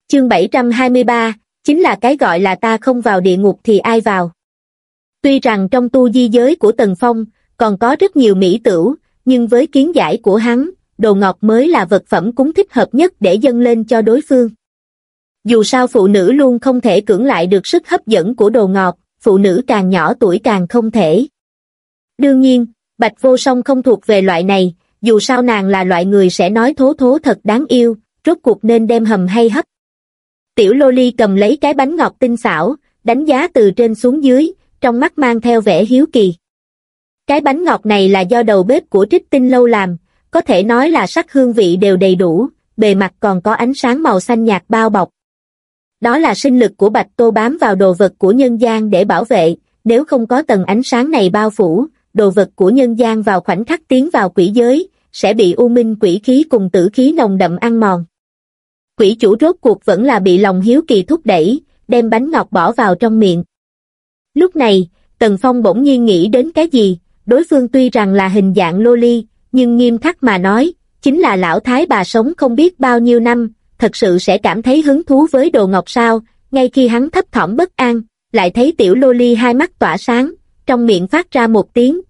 Chương 723, chính là cái gọi là ta không vào địa ngục thì ai vào. Tuy rằng trong tu di giới của Tần Phong còn có rất nhiều mỹ tửu, nhưng với kiến giải của hắn, đồ ngọt mới là vật phẩm cúng thích hợp nhất để dâng lên cho đối phương. Dù sao phụ nữ luôn không thể cưỡng lại được sức hấp dẫn của đồ ngọt, phụ nữ càng nhỏ tuổi càng không thể. Đương nhiên, Bạch Vô Song không thuộc về loại này, dù sao nàng là loại người sẽ nói thố thố thật đáng yêu, rốt cuộc nên đem hầm hay hấp. Tiểu Loli cầm lấy cái bánh ngọt tinh xảo, đánh giá từ trên xuống dưới, trong mắt mang theo vẻ hiếu kỳ. Cái bánh ngọt này là do đầu bếp của Trích Tinh Lâu làm, có thể nói là sắc hương vị đều đầy đủ, bề mặt còn có ánh sáng màu xanh nhạt bao bọc. Đó là sinh lực của Bạch Tô bám vào đồ vật của nhân gian để bảo vệ, nếu không có tầng ánh sáng này bao phủ, đồ vật của nhân gian vào khoảnh khắc tiến vào quỷ giới, sẽ bị u minh quỷ khí cùng tử khí nồng đậm ăn mòn. Quỷ chủ rốt cuộc vẫn là bị lòng hiếu kỳ thúc đẩy, đem bánh ngọt bỏ vào trong miệng. Lúc này, Tần Phong bỗng nhiên nghĩ đến cái gì, đối phương tuy rằng là hình dạng loli, nhưng nghiêm khắc mà nói, chính là lão thái bà sống không biết bao nhiêu năm, thật sự sẽ cảm thấy hứng thú với đồ ngọt sao. Ngay khi hắn thấp thỏm bất an, lại thấy tiểu loli hai mắt tỏa sáng, trong miệng phát ra một tiếng,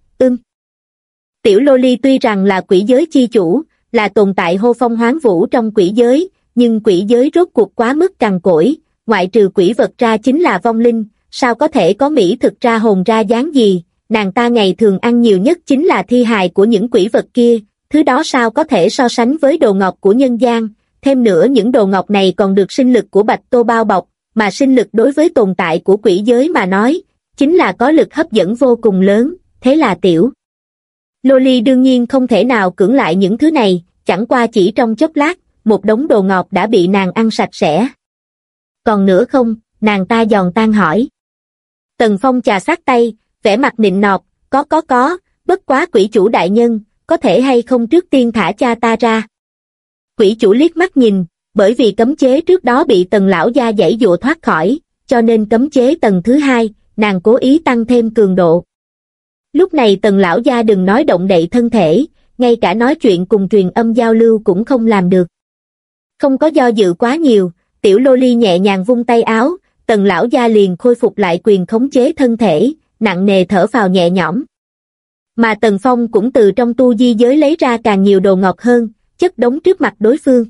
Tiểu loli tuy rằng là quỷ giới chi chủ, là tồn tại hô phong hoán vũ trong quỷ giới, nhưng quỷ giới rốt cuộc quá mức cằn cỗi, ngoại trừ quỷ vật ra chính là vong linh, sao có thể có mỹ thực ra hồn ra dáng gì, nàng ta ngày thường ăn nhiều nhất chính là thi hài của những quỷ vật kia, thứ đó sao có thể so sánh với đồ ngọt của nhân gian, thêm nữa những đồ ngọt này còn được sinh lực của Bạch Tô bao bọc, mà sinh lực đối với tồn tại của quỷ giới mà nói, chính là có lực hấp dẫn vô cùng lớn, thế là tiểu Loli đương nhiên không thể nào cưỡng lại những thứ này, chẳng qua chỉ trong chốc lát, một đống đồ ngọt đã bị nàng ăn sạch sẽ. Còn nữa không, nàng ta giòn tan hỏi. Tần Phong chà sát tay, vẻ mặt nịnh nọt, có, bất quá quỷ chủ đại nhân, có thể hay không trước tiên thả cha ta ra. Quỷ chủ liếc mắt nhìn, bởi vì cấm chế trước đó bị Tần lão gia giãy giụa thoát khỏi, cho nên cấm chế tầng thứ hai, nàng cố ý tăng thêm cường độ. Lúc này Tần lão gia đừng nói động đậy thân thể, ngay cả nói chuyện cùng truyền âm giao lưu cũng không làm được. Không có do dự quá nhiều, tiểu loli nhẹ nhàng vung tay áo, Tần lão gia liền khôi phục lại quyền khống chế thân thể, nặng nề thở phào nhẹ nhõm. Mà Tần Phong cũng từ trong tu di giới lấy ra càng nhiều đồ ngọt hơn, chất đống trước mặt đối phương.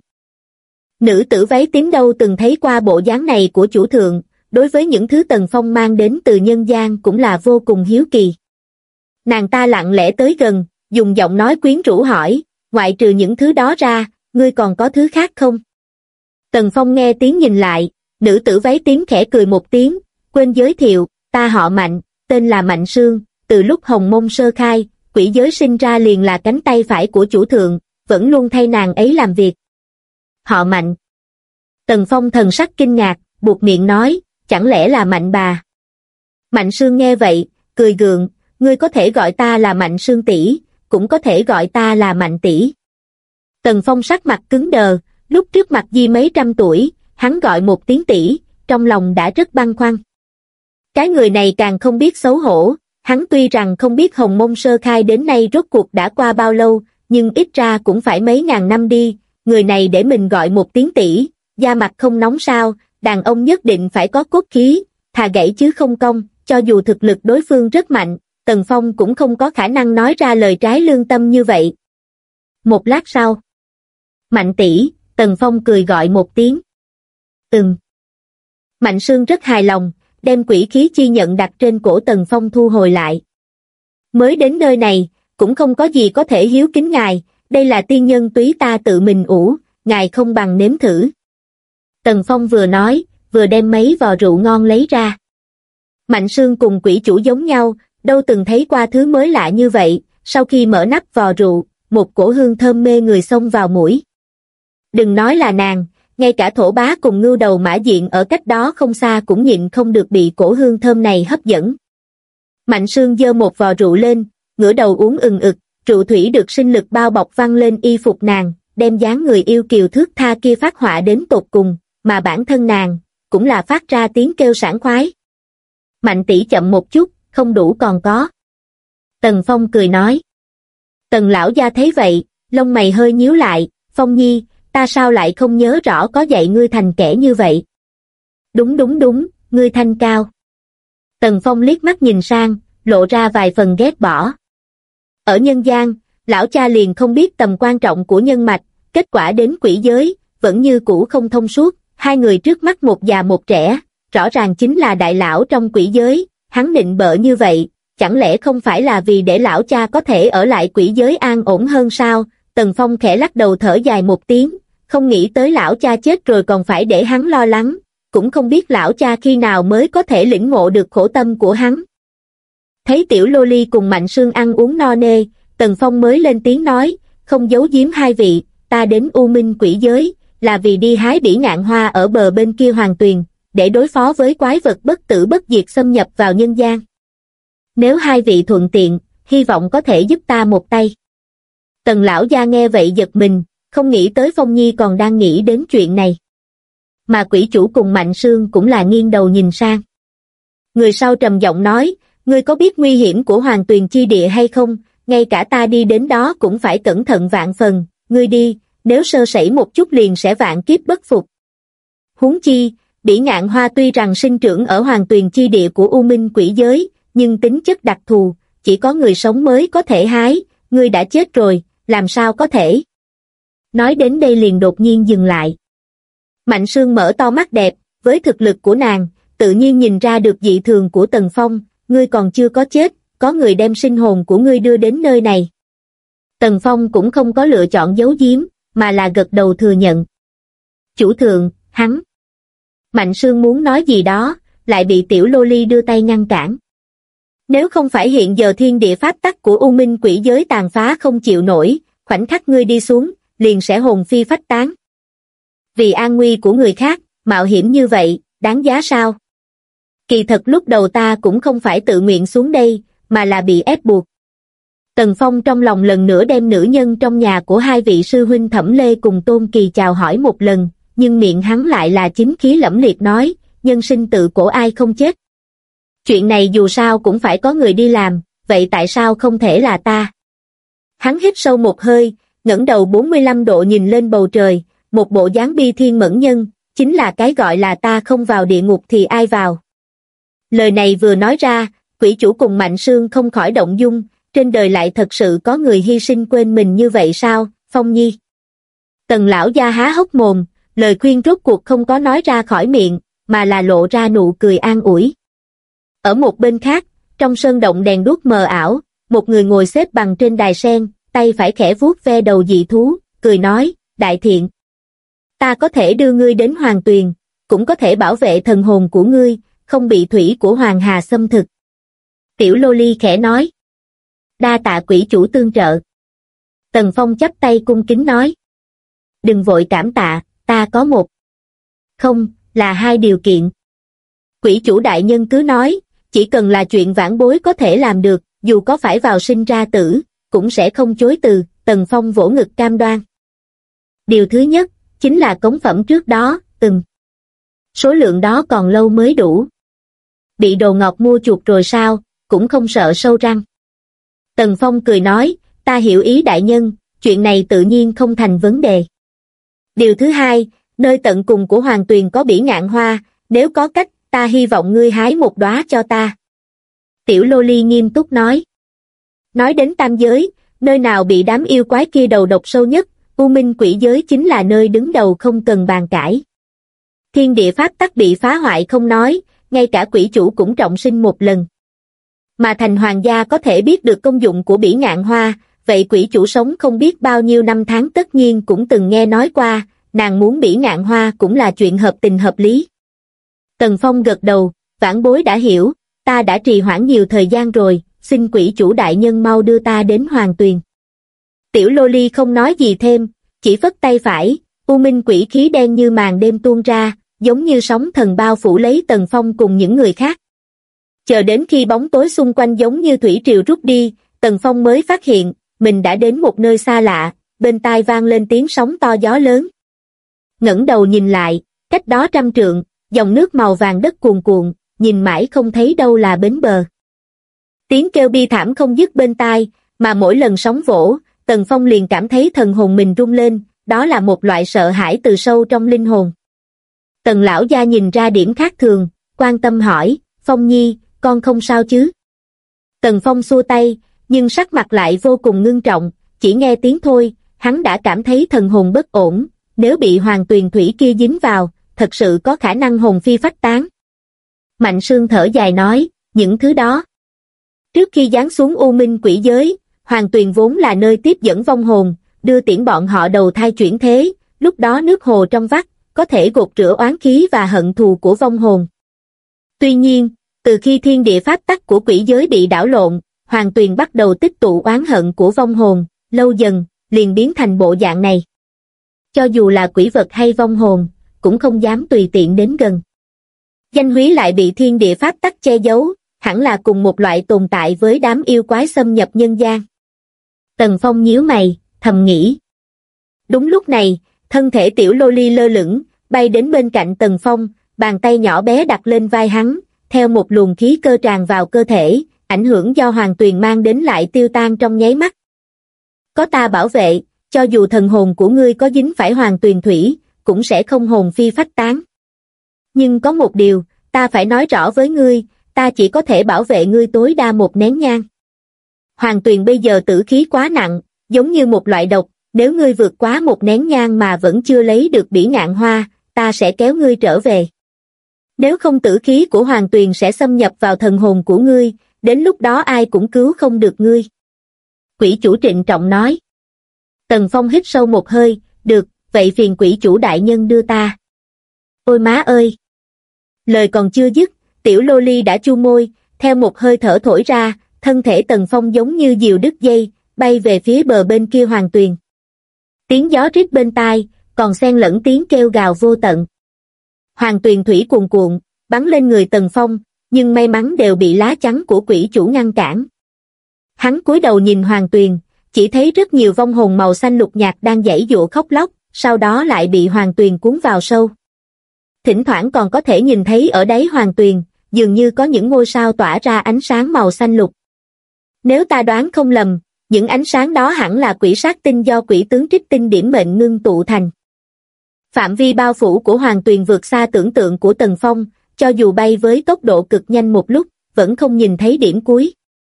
Nữ tử váy tím đâu từng thấy qua bộ dáng này của chủ thượng, đối với những thứ Tần Phong mang đến từ nhân gian cũng là vô cùng hiếu kỳ. Nàng ta lặng lẽ tới gần, dùng giọng nói quyến rũ hỏi, ngoại trừ những thứ đó ra, ngươi còn có thứ khác không? Tần Phong nghe tiếng nhìn lại, nữ tử váy tím khẽ cười một tiếng, quên giới thiệu, ta họ Mạnh, tên là Mạnh Sương, từ lúc Hồng Mông sơ khai, quỷ giới sinh ra liền là cánh tay phải của chủ thượng, vẫn luôn thay nàng ấy làm việc. Họ Mạnh. Tần Phong thần sắc kinh ngạc, buột miệng nói, chẳng lẽ là Mạnh bà? Mạnh Sương nghe vậy, cười gượng, ngươi có thể gọi ta là Mạnh Sương tỷ, cũng có thể gọi ta là Mạnh tỷ. Tần Phong sắc mặt cứng đờ, lúc trước mặt Di mấy trăm tuổi, hắn gọi một tiếng tỷ, trong lòng đã rất băn khoăn. Cái người này càng không biết xấu hổ, hắn tuy rằng không biết Hồng Mông sơ khai đến nay rốt cuộc đã qua bao lâu, nhưng ít ra cũng phải mấy ngàn năm đi, người này để mình gọi một tiếng tỷ, da mặt không nóng sao, đàn ông nhất định phải có cốt khí, thà gãy chứ không cong, cho dù thực lực đối phương rất mạnh, Tần Phong cũng không có khả năng nói ra lời trái lương tâm như vậy. Một lát sau, Mạnh tỷ, Tần Phong cười gọi một tiếng. Mạnh Sương rất hài lòng, đem quỷ khí chi nhận đặt trên cổ Tần Phong thu hồi lại. Mới đến nơi này, cũng không có gì có thể hiếu kính ngài, đây là tiên nhân túy ta tự mình ủ, ngài không bằng nếm thử. Tần Phong vừa nói, vừa đem mấy vò rượu ngon lấy ra. Mạnh Sương cùng quỷ chủ giống nhau, đâu từng thấy qua thứ mới lạ như vậy, sau khi mở nắp vò rượu, một cổ hương thơm mê người xông vào mũi. Đừng nói là nàng, ngay cả Thổ Bá cùng Ngưu Đầu Mã Diện ở cách đó không xa cũng nhịn không được bị cổ hương thơm này hấp dẫn. Mạnh Sương giơ một vò rượu lên, ngửa đầu uống ực, rượu thủy được sinh lực bao bọc văng lên y phục nàng, đem dáng người yêu kiều thước tha kia phát họa đến tột cùng, mà bản thân nàng cũng là phát ra tiếng kêu sảng khoái. Mạnh tỷ chậm một chút, không đủ còn có. Tần Phong cười nói. Tần lão gia thấy vậy, lông mày hơi nhíu lại, Phong nhi, ta sao lại không nhớ rõ có dạy ngươi thành kẻ như vậy. Đúng, ngươi thanh cao. Tần Phong liếc mắt nhìn sang, lộ ra vài phần ghét bỏ. Ở nhân gian, lão cha liền không biết tầm quan trọng của nhân mạch, kết quả đến quỷ giới, vẫn như cũ không thông suốt, hai người trước mắt một già một trẻ, rõ ràng chính là đại lão trong quỷ giới, hắn nịnh bợ như vậy, chẳng lẽ không phải là vì để lão cha có thể ở lại quỷ giới an ổn hơn sao? Tần Phong khẽ lắc đầu thở dài một tiếng, không nghĩ tới lão cha chết rồi còn phải để hắn lo lắng, cũng không biết lão cha khi nào mới có thể lĩnh ngộ được khổ tâm của hắn. Thấy tiểu lô ly cùng Mạnh Sương ăn uống no nê, Tần Phong mới lên tiếng nói, không giấu giếm hai vị, ta đến U Minh quỷ giới, là vì đi hái bỉ ngạn hoa ở bờ bên kia hoàng tuyền, để đối phó với quái vật bất tử bất diệt xâm nhập vào nhân gian. Nếu hai vị thuận tiện, hy vọng có thể giúp ta một tay. Tần lão gia nghe vậy giật mình, không nghĩ tới Phong Nhi còn đang nghĩ đến chuyện này. Mà quỷ chủ cùng Mạnh Sương cũng là nghiêng đầu nhìn sang. Người sau trầm giọng nói, ngươi có biết nguy hiểm của hoàng tuyền chi địa hay không, ngay cả ta đi đến đó cũng phải cẩn thận vạn phần, ngươi đi, nếu sơ sẩy một chút liền sẽ vạn kiếp bất phục. Huống chi, bỉ ngạn hoa tuy rằng sinh trưởng ở hoàng tuyền chi địa của U Minh quỷ giới, nhưng tính chất đặc thù, chỉ có người sống mới có thể hái, ngươi đã chết rồi, làm sao có thể. Nói đến đây liền đột nhiên dừng lại. Mạnh Sương mở to mắt đẹp, với thực lực của nàng, tự nhiên nhìn ra được dị thường của Tần Phong, ngươi còn chưa có chết, có người đem sinh hồn của ngươi đưa đến nơi này. Tần Phong cũng không có lựa chọn giấu giếm, mà là gật đầu thừa nhận. Chủ thượng, hắn. Mạnh Sương muốn nói gì đó, lại bị tiểu lô ly đưa tay ngăn cản. Nếu không phải hiện giờ thiên địa pháp tắc của U Minh quỷ giới tàn phá không chịu nổi, khoảnh khắc ngươi đi xuống, liền sẽ hồn phi phách tán. Vì an nguy của người khác, mạo hiểm như vậy, đáng giá sao? Kỳ thật lúc đầu ta cũng không phải tự nguyện xuống đây, mà là bị ép buộc. Tần Phong trong lòng lần nữa đem nữ nhân trong nhà của hai vị sư huynh Thẩm Lê cùng Tôn Kỳ chào hỏi một lần, nhưng miệng hắn lại là chính khí lẫm liệt nói, nhân sinh tự cổ ai không chết. Chuyện này dù sao cũng phải có người đi làm, vậy tại sao không thể là ta? Hắn hít sâu một hơi, ngẩng đầu 45 độ nhìn lên bầu trời, một bộ dáng bi thiên mẫn nhân, chính là cái gọi là ta không vào địa ngục thì ai vào. Lời này vừa nói ra, quỷ chủ cùng Mạnh Sương không khỏi động dung, trên đời lại thật sự có người hy sinh quên mình như vậy sao, Phong Nhi? Tần lão gia há hốc mồm, lời khuyên rốt cuộc không có nói ra khỏi miệng, mà là lộ ra nụ cười an ủi. Ở một bên khác, trong sơn động đèn đuốc mờ ảo, một người ngồi xếp bằng trên đài sen, tay phải khẽ vuốt ve đầu dị thú, cười nói, đại thiện. Ta có thể đưa ngươi đến hoàng tuyền, cũng có thể bảo vệ thần hồn của ngươi, không bị thủy của hoàng hà xâm thực. Tiểu lô ly khẽ nói. Đa tạ quỷ chủ tương trợ. Tần Phong chắp tay cung kính nói. Đừng vội cảm tạ, ta có một. Không, là hai điều kiện. Quỷ chủ đại nhân cứ nói, chỉ cần là chuyện vãn bối có thể làm được, dù có phải vào sinh ra tử, cũng sẽ không chối từ. Tần Phong vỗ ngực cam đoan. Điều thứ nhất, chính là cống phẩm trước đó, số lượng đó còn lâu mới đủ. Bị đồ ngọt mua chuộc rồi sao, cũng không sợ sâu răng. Tần Phong cười nói, ta hiểu ý đại nhân, chuyện này tự nhiên không thành vấn đề. Điều thứ hai, nơi tận cùng của hoàng tuyền có bỉ ngạn hoa, nếu có cách, ta hy vọng ngươi hái một đóa cho ta. Tiểu lô ly nghiêm túc nói. Nói đến tam giới, nơi nào bị đám yêu quái kia đầu độc sâu nhất, U Minh quỷ giới chính là nơi đứng đầu không cần bàn cãi. Thiên địa pháp tắc bị phá hoại không nói, ngay cả quỷ chủ cũng trọng sinh một lần. Mà thành hoàng gia có thể biết được công dụng của bỉ ngạn hoa, vậy quỷ chủ sống không biết bao nhiêu năm tháng tất nhiên cũng từng nghe nói qua, nàng muốn bỉ ngạn hoa cũng là chuyện hợp tình hợp lý. Tần Phong gật đầu, vãn bối đã hiểu, ta đã trì hoãn nhiều thời gian rồi, xin quỷ chủ đại nhân mau đưa ta đến hoàng tuyền. Tiểu lô ly không nói gì thêm, chỉ phất tay phải, U Minh quỷ khí đen như màn đêm tuôn ra, giống như sóng thần bao phủ lấy Tần Phong cùng những người khác. Chờ đến khi bóng tối xung quanh giống như thủy triều rút đi, Tần Phong mới phát hiện, mình đã đến một nơi xa lạ, bên tai vang lên tiếng sóng to gió lớn. Ngẩng đầu nhìn lại, cách đó 100 trượng, dòng nước màu vàng đất cuồn cuộn, nhìn mãi không thấy đâu là bến bờ. Tiếng kêu bi thảm không dứt bên tai, mà mỗi lần sóng vỗ, Tần Phong liền cảm thấy thần hồn mình rung lên, đó là một loại sợ hãi từ sâu trong linh hồn. Tần lão gia nhìn ra điểm khác thường, quan tâm hỏi, Phong Nhi, con không sao chứ? Tần Phong xua tay, nhưng sắc mặt lại vô cùng ngưng trọng, chỉ nghe tiếng thôi, hắn đã cảm thấy thần hồn bất ổn, nếu bị hoàng tuyền thủy kia dính vào, thật sự có khả năng hồn phi phách tán. Mạnh Sương thở dài nói, những thứ đó. Trước khi giáng xuống U Minh quỷ giới, hoàng tuyền vốn là nơi tiếp dẫn vong hồn, đưa tiễn bọn họ đầu thai chuyển thế, lúc đó nước hồ trong vắt, có thể gột rửa oán khí và hận thù của vong hồn. Tuy nhiên, từ khi thiên địa pháp tắc của quỷ giới bị đảo lộn, hoàng tuyền bắt đầu tích tụ oán hận của vong hồn, lâu dần, liền biến thành bộ dạng này. Cho dù là quỷ vật hay vong hồn, cũng không dám tùy tiện đến gần. Danh húy lại bị thiên địa pháp tắc che giấu, hẳn là cùng một loại tồn tại với đám yêu quái xâm nhập nhân gian. Tần Phong nhíu mày, thầm nghĩ. Đúng lúc này, thân thể tiểu lô ly lơ lửng, bay đến bên cạnh Tần Phong, bàn tay nhỏ bé đặt lên vai hắn, theo một luồng khí cơ tràn vào cơ thể, ảnh hưởng do hoàng tuyền mang đến lại tiêu tan trong nháy mắt. Có ta bảo vệ, cho dù thần hồn của ngươi có dính phải hoàng tuyền thủy, cũng sẽ không hồn phi phách tán. Nhưng có một điều, ta phải nói rõ với ngươi, ta chỉ có thể bảo vệ ngươi tối đa một nén nhang. Hoàng tuyền bây giờ tử khí quá nặng, giống như một loại độc, nếu ngươi vượt quá một nén nhang mà vẫn chưa lấy được bỉ ngạn hoa, ta sẽ kéo ngươi trở về. Nếu không tử khí của hoàng tuyền sẽ xâm nhập vào thần hồn của ngươi, đến lúc đó ai cũng cứu không được ngươi. Quỷ chủ trịnh trọng nói. Tần Phong hít sâu một hơi, được, vậy phiền quỷ chủ đại nhân đưa ta. Ôi má ơi! Lời còn chưa dứt, tiểu lô ly đã chu môi, theo một hơi thở thổi ra, thân thể Tần Phong giống như diều đứt dây, bay về phía bờ bên kia hoàng tuyền. Tiếng gió rít bên tai, còn xen lẫn tiếng kêu gào vô tận. Hoàng tuyền thủy cuồn cuộn, bắn lên người Tần Phong, nhưng may mắn đều bị lá chắn của quỷ chủ ngăn cản. Hắn cúi đầu nhìn hoàng tuyền, chỉ thấy rất nhiều vong hồn màu xanh lục nhạt đang giãy giụa khóc lóc, sau đó lại bị hoàng tuyền cuốn vào sâu. Thỉnh thoảng còn có thể nhìn thấy ở đáy hoàng tuyền, dường như có những ngôi sao tỏa ra ánh sáng màu xanh lục. Nếu ta đoán không lầm, những ánh sáng đó hẳn là quỷ sát tinh do quỷ tướng trích tinh điểm mệnh ngưng tụ thành. Phạm vi bao phủ của hoàng tuyền vượt xa tưởng tượng của Tần Phong, cho dù bay với tốc độ cực nhanh một lúc, vẫn không nhìn thấy điểm cuối.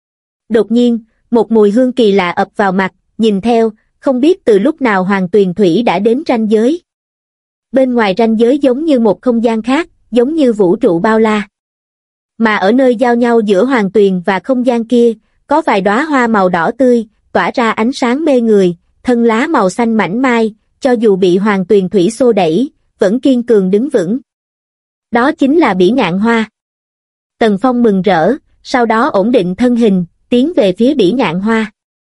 Đột nhiên, một mùi hương kỳ lạ ập vào mặt, nhìn theo, không biết từ lúc nào hoàng tuyền thủy đã đến ranh giới. Bên ngoài ranh giới giống như một không gian khác, giống như vũ trụ bao la. Mà ở nơi giao nhau giữa hoàng tuyền và không gian kia, có vài đóa hoa màu đỏ tươi, tỏa ra ánh sáng mê người, thân lá màu xanh mảnh mai, cho dù bị hoàng tuyền thủy xô đẩy, vẫn kiên cường đứng vững. Đó chính là bỉ ngạn hoa. Tần Phong mừng rỡ, sau đó ổn định thân hình, tiến về phía bỉ ngạn hoa.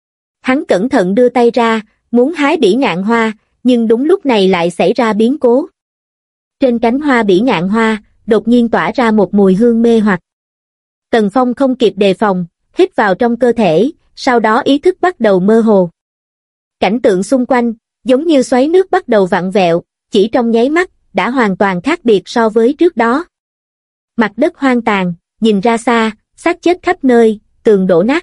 Hắn cẩn thận đưa tay ra, muốn hái bỉ ngạn hoa, nhưng đúng lúc này lại xảy ra biến cố. Trên cánh hoa bỉ ngạn hoa, đột nhiên tỏa ra một mùi hương mê hoặc. Tần Phong không kịp đề phòng, hít vào trong cơ thể, sau đó ý thức bắt đầu mơ hồ. Cảnh tượng xung quanh, giống như xoáy nước bắt đầu vặn vẹo, chỉ trong nháy mắt, đã hoàn toàn khác biệt so với trước đó. Mặt đất hoang tàn, nhìn ra xa, xác chết khắp nơi, tường đổ nát.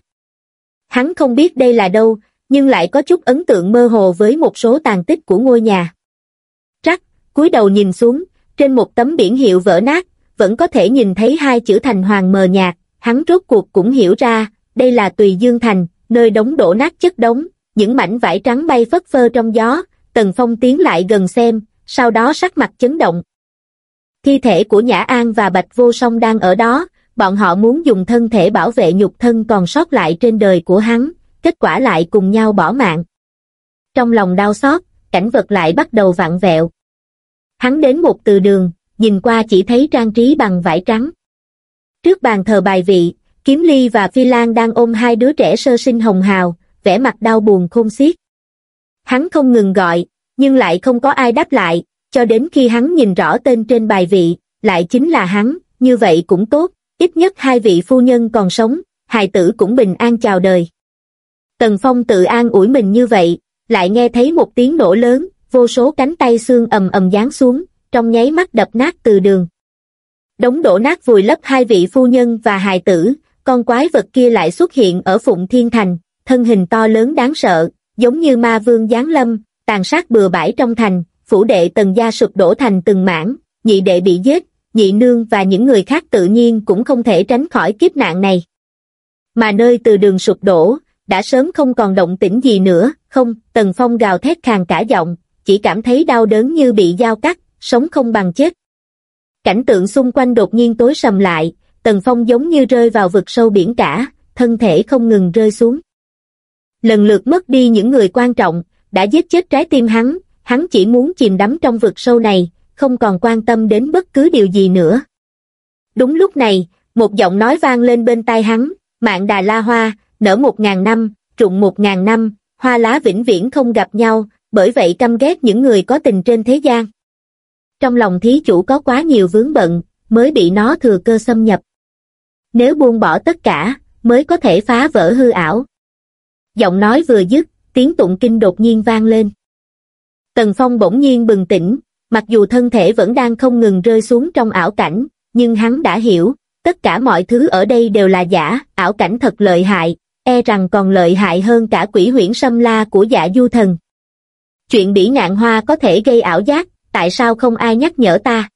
Hắn không biết đây là đâu, nhưng lại có chút ấn tượng mơ hồ với một số tàn tích của ngôi nhà. Trắc, cúi đầu nhìn xuống, trên một tấm biển hiệu vỡ nát, vẫn có thể nhìn thấy hai chữ Thành Hoàng mờ nhạt, hắn rốt cuộc cũng hiểu ra, đây là Tùy Dương Thành, nơi đống đổ nát chất đống, những mảnh vải trắng bay phất phơ trong gió. Tần Phong tiến lại gần xem, sau đó sắc mặt chấn động. Thi thể của Nhã An và Bạch Vô Song đang ở đó, bọn họ muốn dùng thân thể bảo vệ nhục thân còn sót lại trên đời của hắn, kết quả lại cùng nhau bỏ mạng. Trong lòng đau xót, cảnh vật lại bắt đầu vặn vẹo. Hắn đến một từ đường, nhìn qua chỉ thấy trang trí bằng vải trắng. Trước bàn thờ bài vị, Kiếm Ly và Phi Lan đang ôm hai đứa trẻ sơ sinh hồng hào, vẻ mặt đau buồn khôn xiết. Hắn không ngừng gọi, nhưng lại không có ai đáp lại, cho đến khi hắn nhìn rõ tên trên bài vị, lại chính là hắn, như vậy cũng tốt, ít nhất hai vị phu nhân còn sống, hài tử cũng bình an chào đời. Tần Phong tự an ủi mình như vậy, lại nghe thấy một tiếng nổ lớn, vô số cánh tay xương ầm ầm giáng xuống, trong nháy mắt đập nát từ đường. Đống đổ nát vùi lấp hai vị phu nhân và hài tử, con quái vật kia lại xuất hiện ở Phụng Thiên Thành, thân hình to lớn đáng sợ, giống như ma vương giáng lâm, tàn sát bừa bãi trong thành, phủ đệ Tần gia sụp đổ thành từng mảng, nhị đệ bị giết, nhị nương và những người khác tự nhiên cũng không thể tránh khỏi kiếp nạn này. Mà nơi từ đường sụp đổ, đã sớm không còn động tĩnh gì nữa, không, Tần Phong gào thét khàn cả giọng, chỉ cảm thấy đau đớn như bị dao cắt, sống không bằng chết. Cảnh tượng xung quanh đột nhiên tối sầm lại, Tần Phong giống như rơi vào vực sâu biển cả, thân thể không ngừng rơi xuống. Lần lượt mất đi những người quan trọng, đã giết chết trái tim hắn chỉ muốn chìm đắm trong vực sâu này, không còn quan tâm đến bất cứ điều gì nữa. Đúng lúc này, một giọng nói vang lên bên tai hắn, Mạn Đà La Hoa, nở 1000 năm, rụng 1000 năm, hoa lá vĩnh viễn không gặp nhau, bởi vậy căm ghét những người có tình trên thế gian. Trong lòng thí chủ có quá nhiều vướng bận, mới bị nó thừa cơ xâm nhập. Nếu buông bỏ tất cả, mới có thể phá vỡ hư ảo. Giọng nói vừa dứt, tiếng tụng kinh đột nhiên vang lên. Tần Phong bỗng nhiên bừng tỉnh, mặc dù thân thể vẫn đang không ngừng rơi xuống trong ảo cảnh, nhưng hắn đã hiểu, tất cả mọi thứ ở đây đều là giả, ảo cảnh thật lợi hại, e rằng còn lợi hại hơn cả quỷ huyễn xâm la của Dạ Du Thần. Chuyện bỉ ngạn hoa có thể gây ảo giác, tại sao không ai nhắc nhở ta?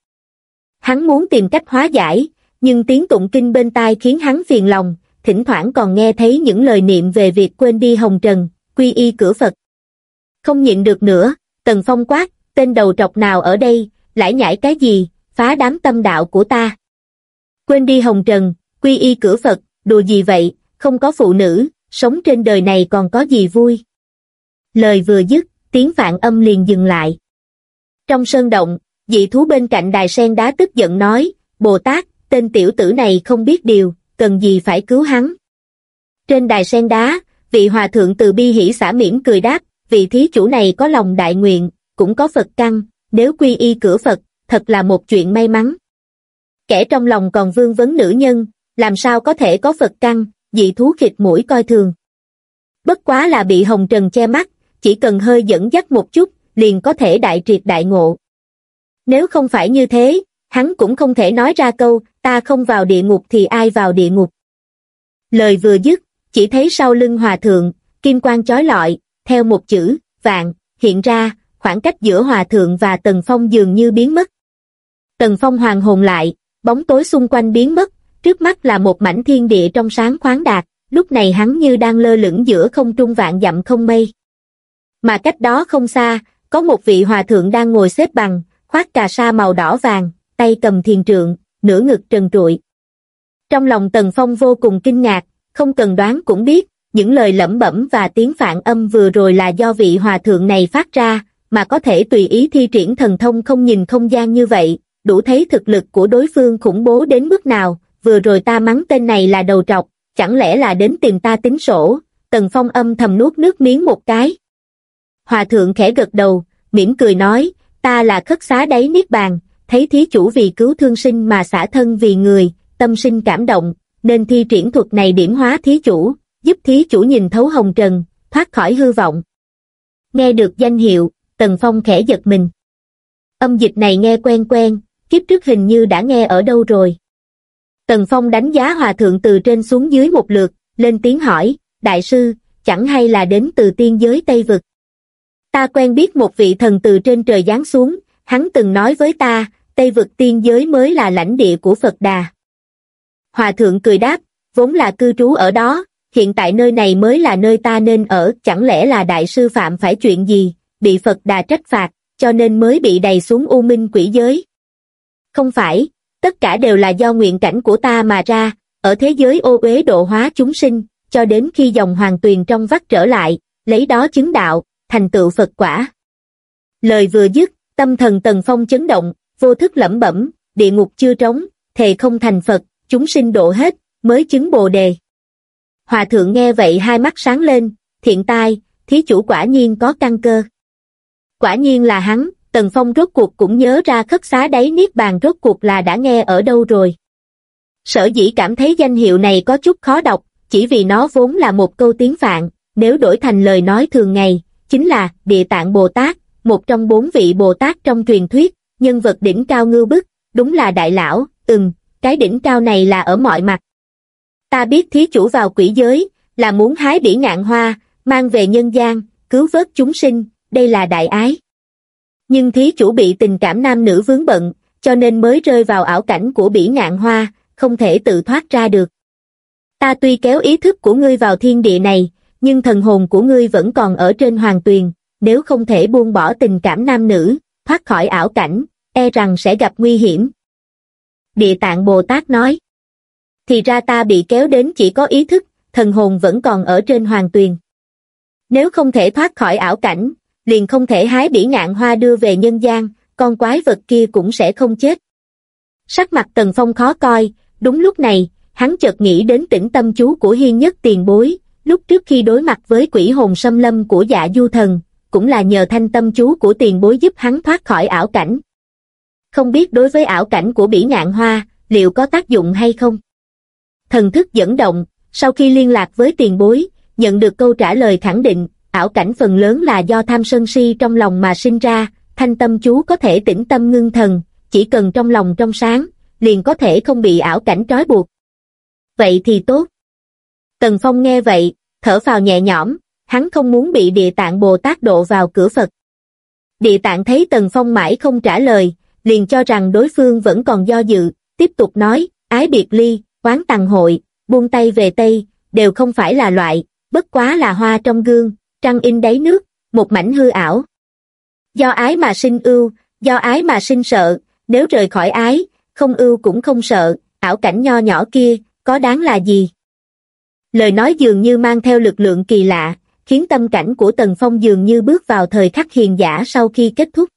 Hắn muốn tìm cách hóa giải, nhưng tiếng tụng kinh bên tai khiến hắn phiền lòng, thỉnh thoảng còn nghe thấy những lời niệm về việc quên đi hồng trần, quy y cửa Phật. Không nhịn được nữa, Tần Phong quát, tên đầu trọc nào ở đây, lải nhải cái gì, phá đám tâm đạo của ta. Quên đi hồng trần, quy y cửa Phật, đùa gì vậy, không có phụ nữ, sống trên đời này còn có gì vui. Lời vừa dứt, tiếng phạn âm liền dừng lại. Trong sơn động, dị thú bên cạnh đài sen đá tức giận nói, Bồ Tát, tên tiểu tử này không biết điều, cần gì phải cứu hắn. Trên đài sen đá, vị hòa thượng từ bi hỷ xả mỉm cười đáp, vị thí chủ này có lòng đại nguyện, cũng có Phật căn, nếu quy y cửa Phật, thật là một chuyện may mắn. Kẻ trong lòng còn vương vấn nữ nhân, làm sao có thể có Phật căn, dị thú khịt mũi coi thường. Bất quá là bị hồng trần che mắt, chỉ cần hơi dẫn dắt một chút, liền có thể đại triệt đại ngộ. Nếu không phải như thế, hắn cũng không thể nói ra câu, ta không vào địa ngục thì ai vào địa ngục. Lời vừa dứt, chỉ thấy sau lưng hòa thượng, kim quang chói lọi, theo một chữ, vạn, hiện ra, khoảng cách giữa hòa thượng và Tần Phong dường như biến mất. Tần Phong hoàn hồn lại, bóng tối xung quanh biến mất, trước mắt là một mảnh thiên địa trong sáng khoáng đạt, lúc này hắn như đang lơ lửng giữa không trung vạn dặm không mây. Mà cách đó không xa, có một vị hòa thượng đang ngồi xếp bằng, khoác cà sa màu đỏ vàng, tay cầm thiền trượng, nửa ngực trần trụi. Trong lòng Tần Phong vô cùng kinh ngạc, không cần đoán cũng biết, những lời lẩm bẩm và tiếng phạn âm vừa rồi là do vị hòa thượng này phát ra, mà có thể tùy ý thi triển thần thông không nhìn không gian như vậy, đủ thấy thực lực của đối phương khủng bố đến mức nào. Vừa rồi ta mắng tên này là đầu trọc, chẳng lẽ là đến tìm ta tính sổ. Tần Phong âm thầm nuốt nước miếng một cái. Hòa thượng khẽ gật đầu, mỉm cười nói, ta là Khất Xá Đáy Niết Bàn, thấy thí chủ vì cứu thương sinh mà xả thân vì người, tâm sinh cảm động, nên thi triển thuật này điểm hóa thí chủ, giúp thí chủ nhìn thấu hồng trần, thoát khỏi hư vọng. Nghe được danh hiệu, Tần Phong khẽ giật mình. Âm dịch này nghe quen quen, kiếp trước hình như đã nghe ở đâu rồi. Tần Phong đánh giá hòa thượng từ trên xuống dưới một lượt, lên tiếng hỏi, đại sư, chẳng hay là đến từ tiên giới Tây Vực. Ta quen biết một vị thần từ trên trời giáng xuống, hắn từng nói với ta, Tây Vực tiên giới mới là lãnh địa của Phật Đà. Hòa thượng cười đáp, vốn là cư trú ở đó, hiện tại nơi này mới là nơi ta nên ở, chẳng lẽ là đại sư phạm phải chuyện gì, bị Phật Đà trách phạt, cho nên mới bị đày xuống u minh quỷ giới. Không phải, tất cả đều là do nguyện cảnh của ta mà ra, ở thế giới ô uế độ hóa chúng sinh, cho đến khi dòng hoàng tuyền trong vắt trở lại, lấy đó chứng đạo, thành tựu Phật quả. Lời vừa dứt, tâm thần Tần Phong chấn động, vô thức lẩm bẩm, địa ngục chưa trống, thề không thành Phật, chúng sinh độ hết, mới chứng Bồ Đề. Hòa thượng nghe vậy hai mắt sáng lên, thiện tai, thí chủ quả nhiên có căn cơ. Quả nhiên là hắn, Tần Phong rốt cuộc cũng nhớ ra Khất Xá Đáy Niết Bàn rốt cuộc là đã nghe ở đâu rồi. Sở dĩ cảm thấy danh hiệu này có chút khó đọc, chỉ vì nó vốn là một câu tiếng Phạn, nếu đổi thành lời nói thường ngày, chính là Địa Tạng Bồ Tát, một trong 4 vị Bồ Tát trong truyền thuyết, nhân vật đỉnh cao ngưu bức, đúng là đại lão, cái đỉnh cao này là ở mọi mặt. Ta biết thí chủ vào quỷ giới, là muốn hái bỉ ngạn hoa, mang về nhân gian, cứu vớt chúng sinh, đây là đại ái. Nhưng thí chủ bị tình cảm nam nữ vướng bận, cho nên mới rơi vào ảo cảnh của bỉ ngạn hoa, không thể tự thoát ra được. Ta tuy kéo ý thức của ngươi vào thiên địa này, nhưng thần hồn của ngươi vẫn còn ở trên hoàng tuyền, nếu không thể buông bỏ tình cảm nam nữ, thoát khỏi ảo cảnh, e rằng sẽ gặp nguy hiểm. Địa Tạng Bồ Tát nói. Thì ra ta bị kéo đến chỉ có ý thức, thần hồn vẫn còn ở trên hoàng tuyền. Nếu không thể thoát khỏi ảo cảnh, liền không thể hái bỉ ngạn hoa đưa về nhân gian, con quái vật kia cũng sẽ không chết. Sắc mặt Tần Phong khó coi, đúng lúc này, hắn chợt nghĩ đến tĩnh tâm chú của Hiên Nhất tiền bối, lúc trước khi đối mặt với quỷ hồn xâm lâm của Dạ Du Thần, cũng là nhờ thanh tâm chú của tiền bối giúp hắn thoát khỏi ảo cảnh. Không biết đối với ảo cảnh của bỉ ngạn hoa, liệu có tác dụng hay không? Thần thức dẫn động, sau khi liên lạc với tiền bối, nhận được câu trả lời khẳng định, ảo cảnh phần lớn là do tham sân si trong lòng mà sinh ra, thanh tâm chú có thể tĩnh tâm ngưng thần, chỉ cần trong lòng trong sáng, liền có thể không bị ảo cảnh trói buộc. Vậy thì tốt. Tần Phong nghe vậy, thở phào nhẹ nhõm, hắn không muốn bị Địa Tạng Bồ Tát độ vào cửa Phật. Địa Tạng thấy Tần Phong mãi không trả lời, liền cho rằng đối phương vẫn còn do dự, tiếp tục nói, ái biệt ly, oán tằng hội, buông tay về Tây, đều không phải là loại, bất quá là hoa trong gương, trăng in đáy nước, một mảnh hư ảo. Do ái mà sinh ưu, do ái mà sinh sợ, nếu rời khỏi ái, không ưu cũng không sợ, ảo cảnh nho nhỏ kia, có đáng là gì? Lời nói dường như mang theo lực lượng kỳ lạ, khiến tâm cảnh của Tần Phong dường như bước vào thời khắc hiền giả sau khi kết thúc.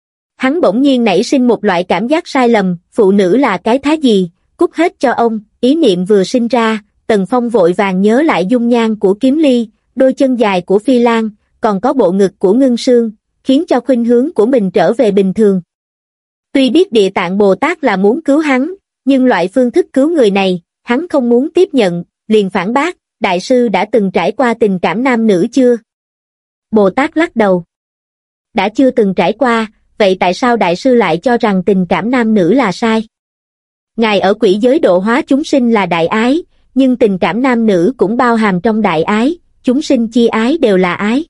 Hắn bỗng nhiên nảy sinh một loại cảm giác sai lầm, phụ nữ là cái thá gì, cút hết cho ông, ý niệm vừa sinh ra, Tần Phong vội vàng nhớ lại dung nhan của Kiếm Ly, đôi chân dài của Phi Lan, còn có bộ ngực của Ngân Sương, khiến cho khuynh hướng của mình trở về bình thường. Tuy biết Địa Tạng Bồ Tát là muốn cứu hắn, nhưng loại phương thức cứu người này, hắn không muốn tiếp nhận, liền phản bác, đại sư đã từng trải qua tình cảm nam nữ chưa? Bồ Tát lắc đầu. Đã chưa từng trải qua, vậy tại sao đại sư lại cho rằng tình cảm nam nữ là sai? Ngài ở quỷ giới độ hóa chúng sinh là đại ái, nhưng tình cảm nam nữ cũng bao hàm trong đại ái, chúng sinh chi ái đều là ái.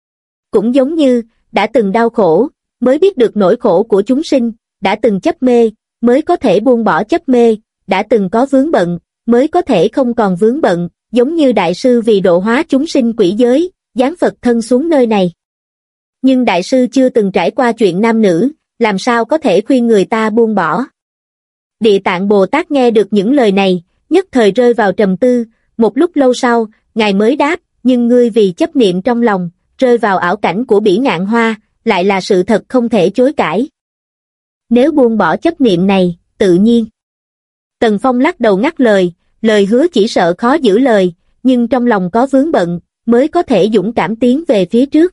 Cũng giống như, đã từng đau khổ, mới biết được nỗi khổ của chúng sinh, đã từng chấp mê, mới có thể buông bỏ chấp mê, đã từng có vướng bận, mới có thể không còn vướng bận, giống như đại sư vì độ hóa chúng sinh quỷ giới, giáng Phật thân xuống nơi này. Nhưng đại sư chưa từng trải qua chuyện nam nữ, làm sao có thể khuyên người ta buông bỏ? Địa Tạng Bồ Tát nghe được những lời này, nhất thời rơi vào trầm tư, một lúc lâu sau, ngài mới đáp, nhưng ngươi vì chấp niệm trong lòng, rơi vào ảo cảnh của bỉ ngạn hoa, lại là sự thật không thể chối cãi. Nếu buông bỏ chấp niệm này, tự nhiên. Tần Phong lắc đầu ngắt lời hứa chỉ sợ khó giữ lời, nhưng trong lòng có vướng bận, mới có thể dũng cảm tiến về phía trước.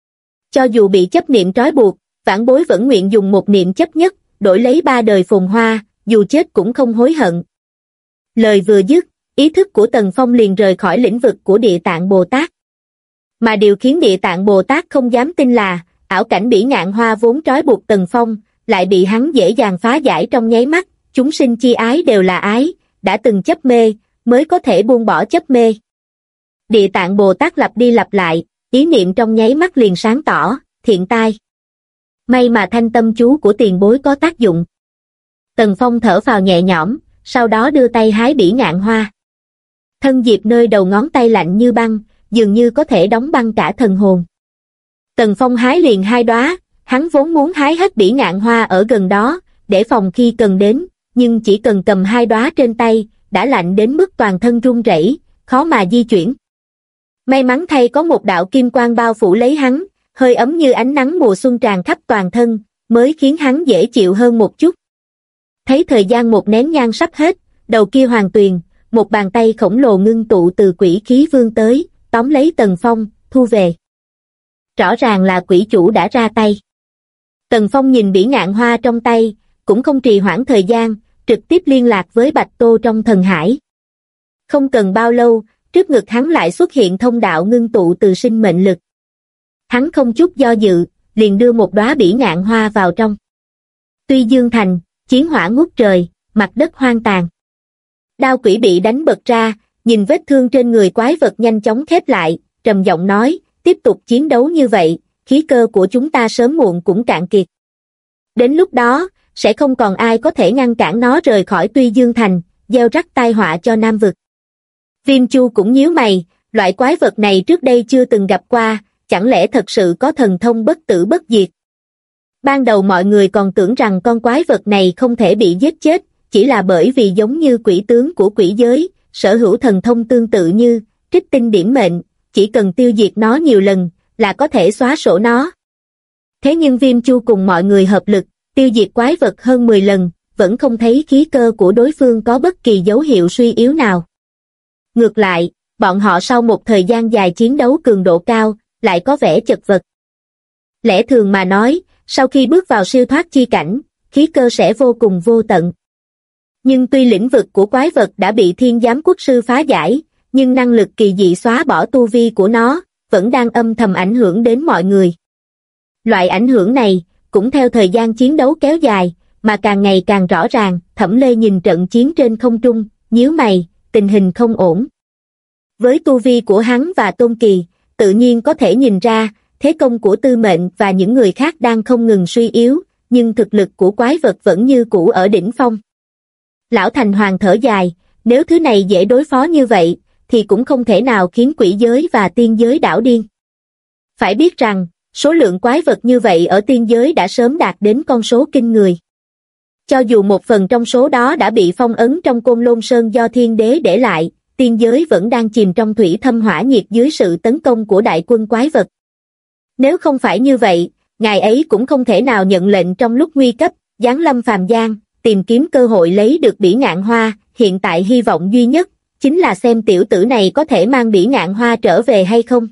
Cho dù bị chấp niệm trói buộc, vãn bối vẫn nguyện dùng một niệm chấp nhất, đổi lấy 3 đời phồn hoa, dù chết cũng không hối hận. Lời vừa dứt, ý thức của Tần Phong liền rời khỏi lĩnh vực của Địa Tạng Bồ Tát. Mà điều khiến Địa Tạng Bồ Tát không dám tin là, ảo cảnh bỉ ngạn hoa vốn trói buộc Tần Phong, lại bị hắn dễ dàng phá giải trong nháy mắt, chúng sinh chi ái đều là ái, đã từng chấp mê, mới có thể buông bỏ chấp mê. Địa Tạng Bồ Tát lặp đi lặp lại, ý niệm trong nháy mắt liền sáng tỏ, thiện tai. May mà thanh tâm chú của tiền bối có tác dụng. Tần Phong thở phào nhẹ nhõm, sau đó đưa tay hái bỉ ngạn hoa. Thân diệp nơi đầu ngón tay lạnh như băng, dường như có thể đóng băng cả thần hồn. Tần Phong hái liền 2 đóa, hắn vốn muốn hái hết bỉ ngạn hoa ở gần đó, để phòng khi cần đến, nhưng chỉ cần cầm 2 đóa trên tay, đã lạnh đến mức toàn thân run rẩy, khó mà di chuyển. May mắn thay có một đạo kim quang bao phủ lấy hắn, hơi ấm như ánh nắng mùa xuân tràn khắp toàn thân, mới khiến hắn dễ chịu hơn một chút. Thấy thời gian một nén nhang sắp hết, đầu kia hoàng tuyền, một bàn tay khổng lồ ngưng tụ từ quỷ khí vương tới, tóm lấy Tần Phong, thu về. Rõ ràng là quỷ chủ đã ra tay. Tần Phong nhìn bỉ ngạn hoa trong tay, cũng không trì hoãn thời gian, trực tiếp liên lạc với Bạch Tô trong thần hải. Không cần bao lâu, trước ngực hắn lại xuất hiện thông đạo ngưng tụ từ sinh mệnh lực. Hắn không chút do dự, liền đưa một đóa bỉ ngạn hoa vào trong. Tuy Dương Thành, chiến hỏa ngút trời, mặt đất hoang tàn. Đao quỷ bị đánh bật ra, nhìn vết thương trên người quái vật nhanh chóng khép lại, trầm giọng nói, tiếp tục chiến đấu như vậy, khí cơ của chúng ta sớm muộn cũng cạn kiệt. Đến lúc đó, sẽ không còn ai có thể ngăn cản nó rời khỏi Tuy Dương Thành, gieo rắc tai họa cho Nam Vực. Viêm Chu cũng nhíu mày, loại quái vật này trước đây chưa từng gặp qua, chẳng lẽ thật sự có thần thông bất tử bất diệt? Ban đầu mọi người còn tưởng rằng con quái vật này không thể bị giết chết, chỉ là bởi vì giống như quỷ tướng của quỷ giới, sở hữu thần thông tương tự như trích tinh điểm mệnh, chỉ cần tiêu diệt nó nhiều lần, là có thể xóa sổ nó. Thế nhưng Viêm Chu cùng mọi người hợp lực, tiêu diệt quái vật hơn 10 lần, vẫn không thấy khí cơ của đối phương có bất kỳ dấu hiệu suy yếu nào. Ngược lại, bọn họ sau một thời gian dài chiến đấu cường độ cao, lại có vẻ chật vật. Lẽ thường mà nói, sau khi bước vào siêu thoát chi cảnh, khí cơ sẽ vô cùng vô tận. Nhưng tuy lĩnh vực của quái vật đã bị Thiên Giám Quốc Sư phá giải, nhưng năng lực kỳ dị xóa bỏ tu vi của nó, vẫn đang âm thầm ảnh hưởng đến mọi người. Loại ảnh hưởng này, cũng theo thời gian chiến đấu kéo dài, mà càng ngày càng rõ ràng. Thẩm Lê nhìn trận chiến trên không trung, nhíu mày, tình hình không ổn. Với tu vi của hắn và Tôn Kỳ, tự nhiên có thể nhìn ra, thế công của Tư Mệnh và những người khác đang không ngừng suy yếu, nhưng thực lực của quái vật vẫn như cũ ở đỉnh phong. Lão Thành Hoàng thở dài, nếu thứ này dễ đối phó như vậy, thì cũng không thể nào khiến quỷ giới và tiên giới đảo điên. Phải biết rằng, số lượng quái vật như vậy ở tiên giới đã sớm đạt đến con số kinh người. Cho dù một phần trong số đó đã bị phong ấn trong Côn Lôn Sơn do thiên đế để lại, tiên giới vẫn đang chìm trong thủy thâm hỏa nhiệt dưới sự tấn công của đại quân quái vật. Nếu không phải như vậy, ngài ấy cũng không thể nào nhận lệnh trong lúc nguy cấp, giáng lâm phàm gian, tìm kiếm cơ hội lấy được Bỉ Ngạn Hoa. Hiện tại hy vọng duy nhất, chính là xem tiểu tử này có thể mang Bỉ Ngạn Hoa trở về hay không.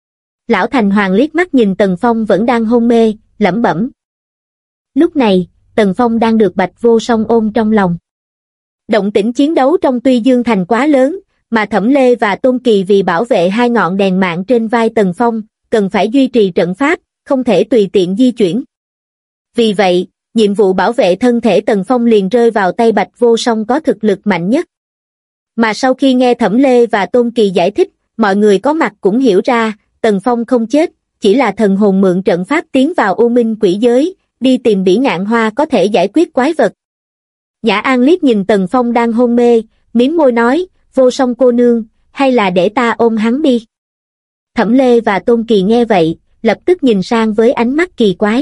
Lão Thành Hoàng liếc mắt nhìn Tần Phong vẫn đang hôn mê, lẩm bẩm. Lúc này, Tần Phong đang được Bạch Vô Song ôm trong lòng. Động tĩnh chiến đấu trong Tuy Dương Thành quá lớn, mà Thẩm Lê và Tôn Kỳ vì bảo vệ hai ngọn đèn mạng trên vai Tần Phong, cần phải duy trì trận pháp, không thể tùy tiện di chuyển. Vì vậy, nhiệm vụ bảo vệ thân thể Tần Phong liền rơi vào tay Bạch Vô Song có thực lực mạnh nhất. Mà sau khi nghe Thẩm Lê và Tôn Kỳ giải thích, mọi người có mặt cũng hiểu ra, Tần Phong không chết, chỉ là thần hồn mượn trận pháp tiến vào U Minh quỷ giới, đi tìm Bỉ Ngạn Hoa có thể giải quyết quái vật. Nhã An liếc nhìn Tần Phong đang hôn mê, mím môi nói, Vô Song cô nương, hay là để ta ôm hắn đi. Thẩm Lê và Tôn Kỳ nghe vậy, lập tức nhìn sang với ánh mắt kỳ quái.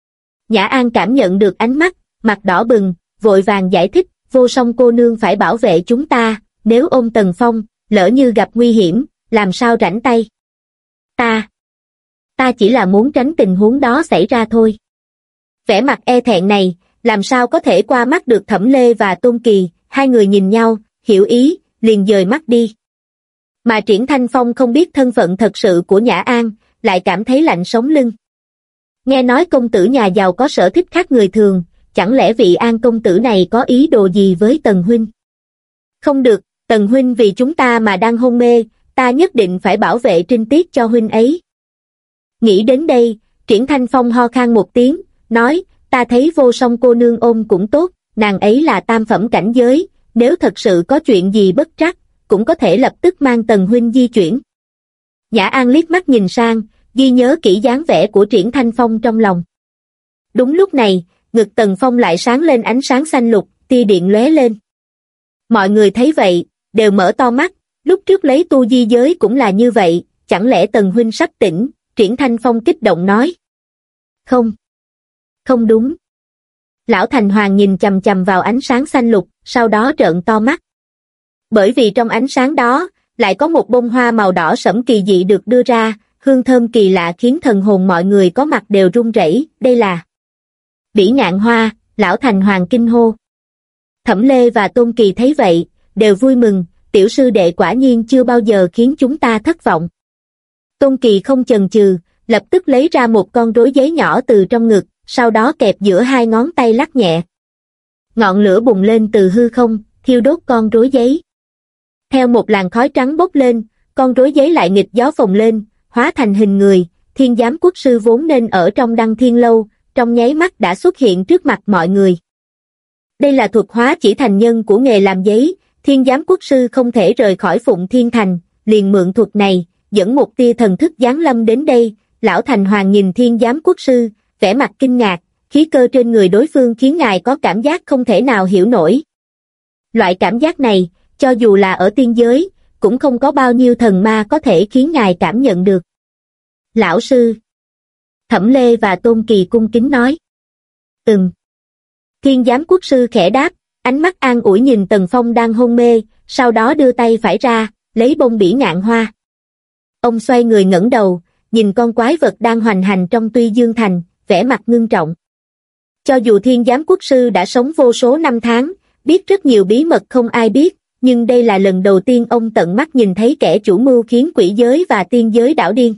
Nhã An cảm nhận được ánh mắt, mặt đỏ bừng, vội vàng giải thích, Vô Song cô nương phải bảo vệ chúng ta, nếu ôm Tần Phong, lỡ như gặp nguy hiểm, làm sao rảnh tay. Ta chỉ là muốn tránh tình huống đó xảy ra thôi. Vẻ mặt e thẹn này, làm sao có thể qua mắt được Thẩm Lê và Tôn Kỳ, hai người nhìn nhau, hiểu ý, liền dời mắt đi. Mà Triển Thanh Phong không biết thân phận thật sự của Nhã An, lại cảm thấy lạnh sống lưng. Nghe nói công tử nhà giàu có sở thích khác người thường, chẳng lẽ vị An công tử này có ý đồ gì với Tần huynh? Không được, Tần huynh vì chúng ta mà đang hôn mê, ta nhất định phải bảo vệ trinh tiết cho huynh ấy. Nghĩ đến đây, Triển Thanh Phong ho khan một tiếng, nói, ta thấy Vô Song cô nương ôm cũng tốt, nàng ấy là tam phẩm cảnh giới, nếu thật sự có chuyện gì bất trắc, cũng có thể lập tức mang Tần huynh di chuyển. Nhã An liếc mắt nhìn sang, ghi nhớ kỹ dáng vẻ của Triển Thanh Phong trong lòng. Đúng lúc này, ngực Tần Phong lại sáng lên ánh sáng xanh lục, tia điện lóe lên. Mọi người thấy vậy, đều mở to mắt, lúc trước lấy tu di giới cũng là như vậy, chẳng lẽ Tần huynh sắp tỉnh? Triển Thanh Phong kích động nói. Không đúng. Lão Thành Hoàng nhìn chằm chằm vào ánh sáng xanh lục, sau đó trợn to mắt. Bởi vì trong ánh sáng đó, lại có một bông hoa màu đỏ sẫm kỳ dị được đưa ra, hương thơm kỳ lạ khiến thần hồn mọi người có mặt đều run rẩy. Đây là Bỉ Ngạn Hoa. Lão Thành Hoàng kinh hô. Thẩm Lê và Tôn Kỳ thấy vậy, đều vui mừng, tiểu sư đệ quả nhiên chưa bao giờ khiến chúng ta thất vọng. Tôn Kỳ không chần chừ, lập tức lấy ra một con rối giấy nhỏ từ trong ngực, sau đó kẹp giữa hai ngón tay lắc nhẹ. Ngọn lửa bùng lên từ hư không, thiêu đốt con rối giấy. Theo một làn khói trắng bốc lên, con rối giấy lại nghịch gió phồng lên, hóa thành hình người. Thiên Giám Quốc Sư vốn nên ở trong Đăng Thiên Lâu, trong nháy mắt đã xuất hiện trước mặt mọi người. Đây là thuật hóa chỉ thành nhân của nghề làm giấy, Thiên Giám Quốc Sư không thể rời khỏi Phụng Thiên Thành, liền mượn thuật này, dẫn một tia thần thức giáng lâm đến đây, Lão Thành Hoàng nhìn Thiên Giám Quốc Sư, vẻ mặt kinh ngạc, khí cơ trên người đối phương khiến ngài có cảm giác không thể nào hiểu nổi. Loại cảm giác này, cho dù là ở tiên giới, cũng không có bao nhiêu thần ma có thể khiến ngài cảm nhận được. Lão sư. Thẩm Lê và Tôn Kỳ cung kính nói. Thiên Giám Quốc Sư khẽ đáp, ánh mắt an ủi nhìn Tần Phong đang hôn mê, sau đó đưa tay phải ra, lấy bông bỉ ngạn hoa. Ông xoay người ngẩng đầu, nhìn con quái vật đang hoành hành trong Tuy Dương Thành, vẻ mặt ngưng trọng. Cho dù Thiên Giám Quốc Sư đã sống vô số năm tháng, biết rất nhiều bí mật không ai biết, nhưng đây là lần đầu tiên ông tận mắt nhìn thấy kẻ chủ mưu khiến quỷ giới và tiên giới đảo điên.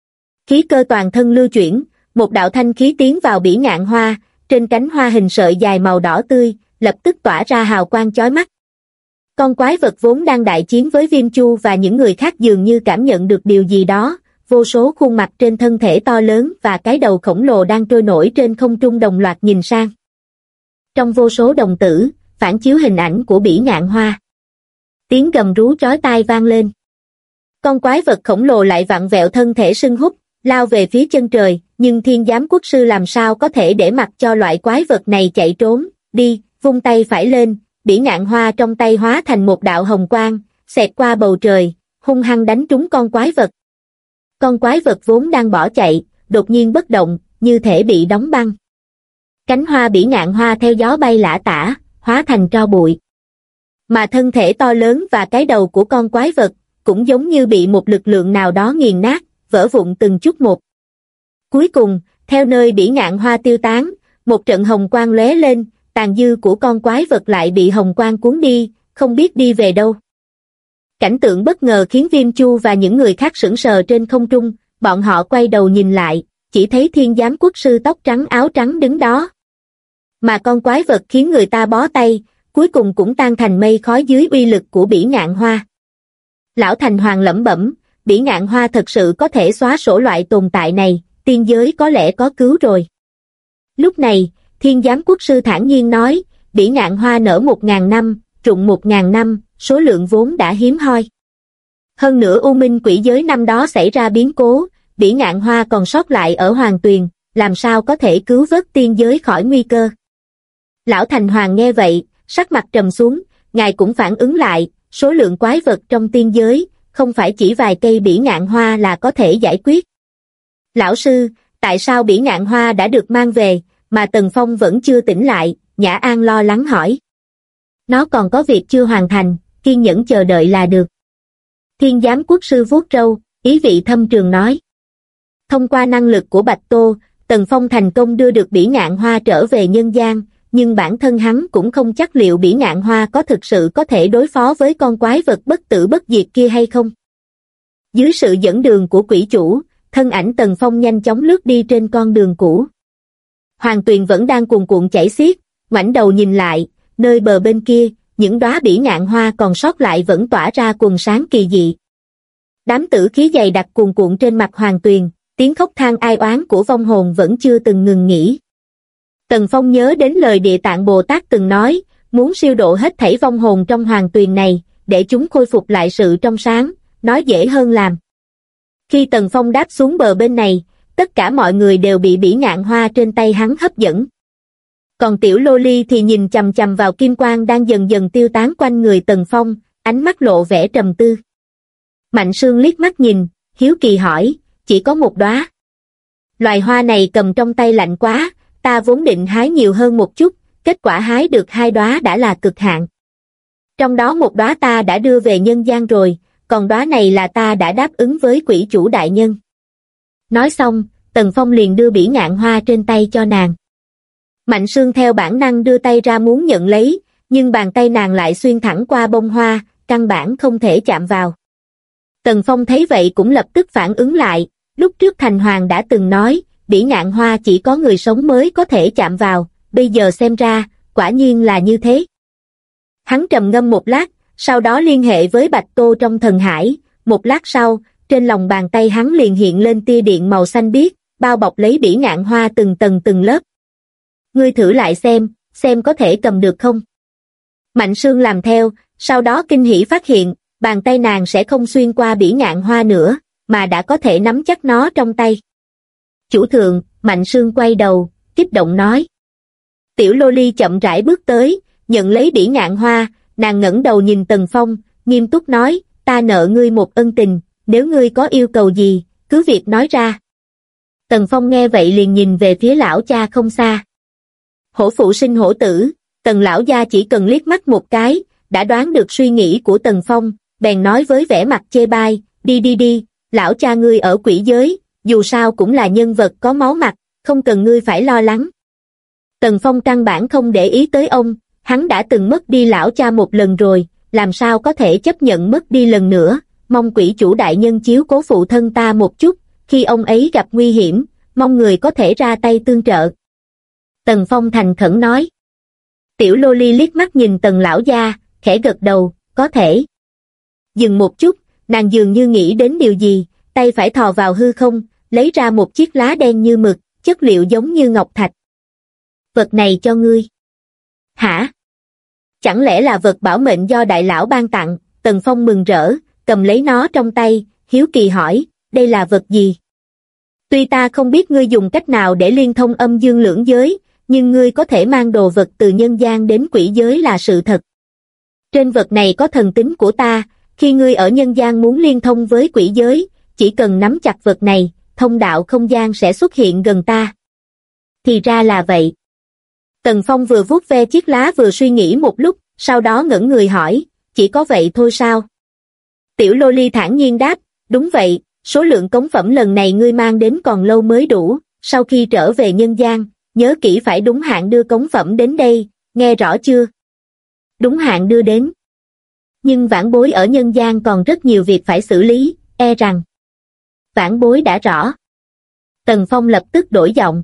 Khí cơ toàn thân lưu chuyển, một đạo thanh khí tiến vào bỉ ngạn hoa, trên cánh hoa hình sợi dài màu đỏ tươi, lập tức tỏa ra hào quang chói mắt. Con quái vật vốn đang đại chiến với Viêm Chu và những người khác dường như cảm nhận được điều gì đó, vô số khuôn mặt trên thân thể to lớn và cái đầu khổng lồ đang trôi nổi trên không trung đồng loạt nhìn sang. Trong vô số đồng tử, phản chiếu hình ảnh của bỉ ngạn hoa. Tiếng gầm rú chói tai vang lên. Con quái vật khổng lồ lại vặn vẹo thân thể sưng húp, lao về phía chân trời, nhưng Thiên Giám Quốc Sư làm sao có thể để mặc cho loại quái vật này chạy trốn, đi, vung tay phải lên, bỉ ngạn hoa trong tay hóa thành một đạo hồng quang, xẹt qua bầu trời, hung hăng đánh trúng con quái vật. Con quái vật vốn đang bỏ chạy, đột nhiên bất động, như thể bị đóng băng. Cánh hoa bỉ ngạn hoa theo gió bay lả tả, hóa thành tro bụi. Mà thân thể to lớn và cái đầu của con quái vật, cũng giống như bị một lực lượng nào đó nghiền nát, vỡ vụn từng chút một. Cuối cùng, theo nơi bỉ ngạn hoa tiêu tán, một trận hồng quang lóe lên, tàn dư của con quái vật lại bị hồng quang cuốn đi, không biết đi về đâu. Cảnh tượng bất ngờ khiến Viêm Chu và những người khác sững sờ trên không trung, bọn họ quay đầu nhìn lại, chỉ thấy Thiên Giám Quốc Sư tóc trắng áo trắng đứng đó. Mà con quái vật khiến người ta bó tay, cuối cùng cũng tan thành mây khói dưới uy lực của bỉ ngạn hoa. Lão Thành Hoàng lẩm bẩm, bỉ ngạn hoa thật sự có thể xóa sổ loại tồn tại này, tiên giới có lẽ có cứu rồi. Lúc này, Thiên Giám Quốc Sư thản nhiên nói, bỉ ngạn hoa nở 1000 năm, rụng 1000 năm, số lượng vốn đã hiếm hoi. Hơn nữa U Minh quỷ giới năm đó xảy ra biến cố, bỉ ngạn hoa còn sót lại ở Hoàng Tuyền, làm sao có thể cứu vớt tiên giới khỏi nguy cơ. Lão Thành Hoàng nghe vậy, sắc mặt trầm xuống, ngài cũng phản ứng lại, số lượng quái vật trong tiên giới, không phải chỉ vài cây bỉ ngạn hoa là có thể giải quyết. Lão sư, tại sao bỉ ngạn hoa đã được mang về, mà Tần Phong vẫn chưa tỉnh lại? Nhã An lo lắng hỏi. Nó còn có việc chưa hoàn thành, kiên nhẫn chờ đợi là được. Thiên Giám Quốc Sư vuốt râu, ý vị thâm trường nói. Thông qua năng lực của Bạch Tô, Tần Phong thành công đưa được bỉ ngạn hoa trở về nhân gian, nhưng bản thân hắn cũng không chắc liệu bỉ ngạn hoa có thực sự có thể đối phó với con quái vật bất tử bất diệt kia hay không. Dưới sự dẫn đường của quỷ chủ, thân ảnh Tần Phong nhanh chóng lướt đi trên con đường cũ. Hoàng Tuyền vẫn đang cuồn cuộn chảy xiết, ngoảnh đầu nhìn lại, nơi bờ bên kia, những đóa bỉ ngạn hoa còn sót lại vẫn tỏa ra quần sáng kỳ dị. Đám tử khí dày đặc cuồn cuộn trên mặt Hoàng Tuyền, tiếng khóc than ai oán của vong hồn vẫn chưa từng ngừng nghỉ. Tần Phong nhớ đến lời Địa Tạng Bồ Tát từng nói, muốn siêu độ hết thảy vong hồn trong Hoàng Tuyền này, để chúng khôi phục lại sự trong sáng, nói dễ hơn làm. Khi Tần Phong đáp xuống bờ bên này, tất cả mọi người đều bị bỉ ngạn hoa trên tay hắn hấp dẫn. Còn tiểu lô ly thì nhìn chằm chằm vào kim quang đang dần dần tiêu tán quanh người Tần Phong, ánh mắt lộ vẻ trầm tư. Mạnh Sương liếc mắt nhìn, hiếu kỳ hỏi, chỉ có một đóa. Loài hoa này cầm trong tay lạnh quá, ta vốn định hái nhiều hơn một chút, kết quả hái được 2 đóa đã là cực hạn. Trong đó một đóa ta đã đưa về nhân gian rồi, còn đóa này là ta đã đáp ứng với quỷ chủ đại nhân. Nói xong, Tần Phong liền đưa bỉ ngạn hoa trên tay cho nàng. Mạnh Sương theo bản năng đưa tay ra muốn nhận lấy, nhưng bàn tay nàng lại xuyên thẳng qua bông hoa, căn bản không thể chạm vào. Tần Phong thấy vậy cũng lập tức phản ứng lại, lúc trước Thành Hoàng đã từng nói, bỉ ngạn hoa chỉ có người sống mới có thể chạm vào, bây giờ xem ra, quả nhiên là như thế. Hắn trầm ngâm một lát, sau đó liên hệ với Bạch Tô trong thần hải, một lát sau, trên lòng bàn tay hắn liền hiện lên tia điện màu xanh biếc, bao bọc lấy bỉ ngạn hoa từng tầng từng lớp. Ngươi thử lại xem có thể cầm được không? Mạnh Sương làm theo, sau đó kinh hỉ phát hiện, bàn tay nàng sẽ không xuyên qua bỉ ngạn hoa nữa, mà đã có thể nắm chắc nó trong tay. Chủ thượng, Mạnh Sương quay đầu, kích động nói. Tiểu lô ly chậm rãi bước tới, nhận lấy bỉ ngạn hoa, nàng ngẩng đầu nhìn Tần Phong, nghiêm túc nói, ta nợ ngươi một ân tình, nếu ngươi có yêu cầu gì, cứ việc nói ra. Tần Phong nghe vậy liền nhìn về phía lão cha không xa. Hổ phụ sinh hổ tử, Tần lão gia chỉ cần liếc mắt một cái, đã đoán được suy nghĩ của Tần Phong, bèn nói với vẻ mặt chê bai, đi, lão cha ngươi ở quỷ giới, dù sao cũng là nhân vật có máu mặt, không cần ngươi phải lo lắng. Tần Phong căn bản không để ý tới ông, hắn đã từng mất đi lão cha một lần rồi, làm sao có thể chấp nhận mất đi lần nữa, mong quỷ chủ đại nhân chiếu cố phụ thân ta một chút, khi ông ấy gặp nguy hiểm, mong người có thể ra tay tương trợ. Tần Phong thành khẩn nói. Tiểu lô ly liếc mắt nhìn Tần lão gia, khẽ gật đầu, có thể. Dừng một chút, nàng dường như nghĩ đến điều gì, tay phải thò vào hư không, lấy ra một chiếc lá đen như mực, chất liệu giống như ngọc thạch. Vật này cho ngươi. Hả? Chẳng lẽ là vật bảo mệnh do đại lão ban tặng? Tần Phong mừng rỡ, cầm lấy nó trong tay, hiếu kỳ hỏi, đây là vật gì? Tuy ta không biết ngươi dùng cách nào để liên thông âm dương lưỡng giới, nhưng ngươi có thể mang đồ vật từ nhân gian đến quỷ giới là sự thật. Trên vật này có thần tính của ta, khi ngươi ở nhân gian muốn liên thông với quỷ giới, chỉ cần nắm chặt vật này, thông đạo không gian sẽ xuất hiện gần ta. Thì ra là vậy. Tần Phong vừa vuốt ve chiếc lá vừa suy nghĩ một lúc, sau đó ngẩng người hỏi, chỉ có vậy thôi sao? Tiểu lô ly thản nhiên đáp, đúng vậy, số lượng cống phẩm lần này ngươi mang đến còn lâu mới đủ, sau khi trở về nhân gian, nhớ kỹ phải đúng hạn đưa cống phẩm đến đây, nghe rõ chưa? Đúng hạn đưa đến. Nhưng vãn bối ở nhân gian còn rất nhiều việc phải xử lý, e rằng. Vãn bối đã rõ. Tần Phong lập tức đổi giọng.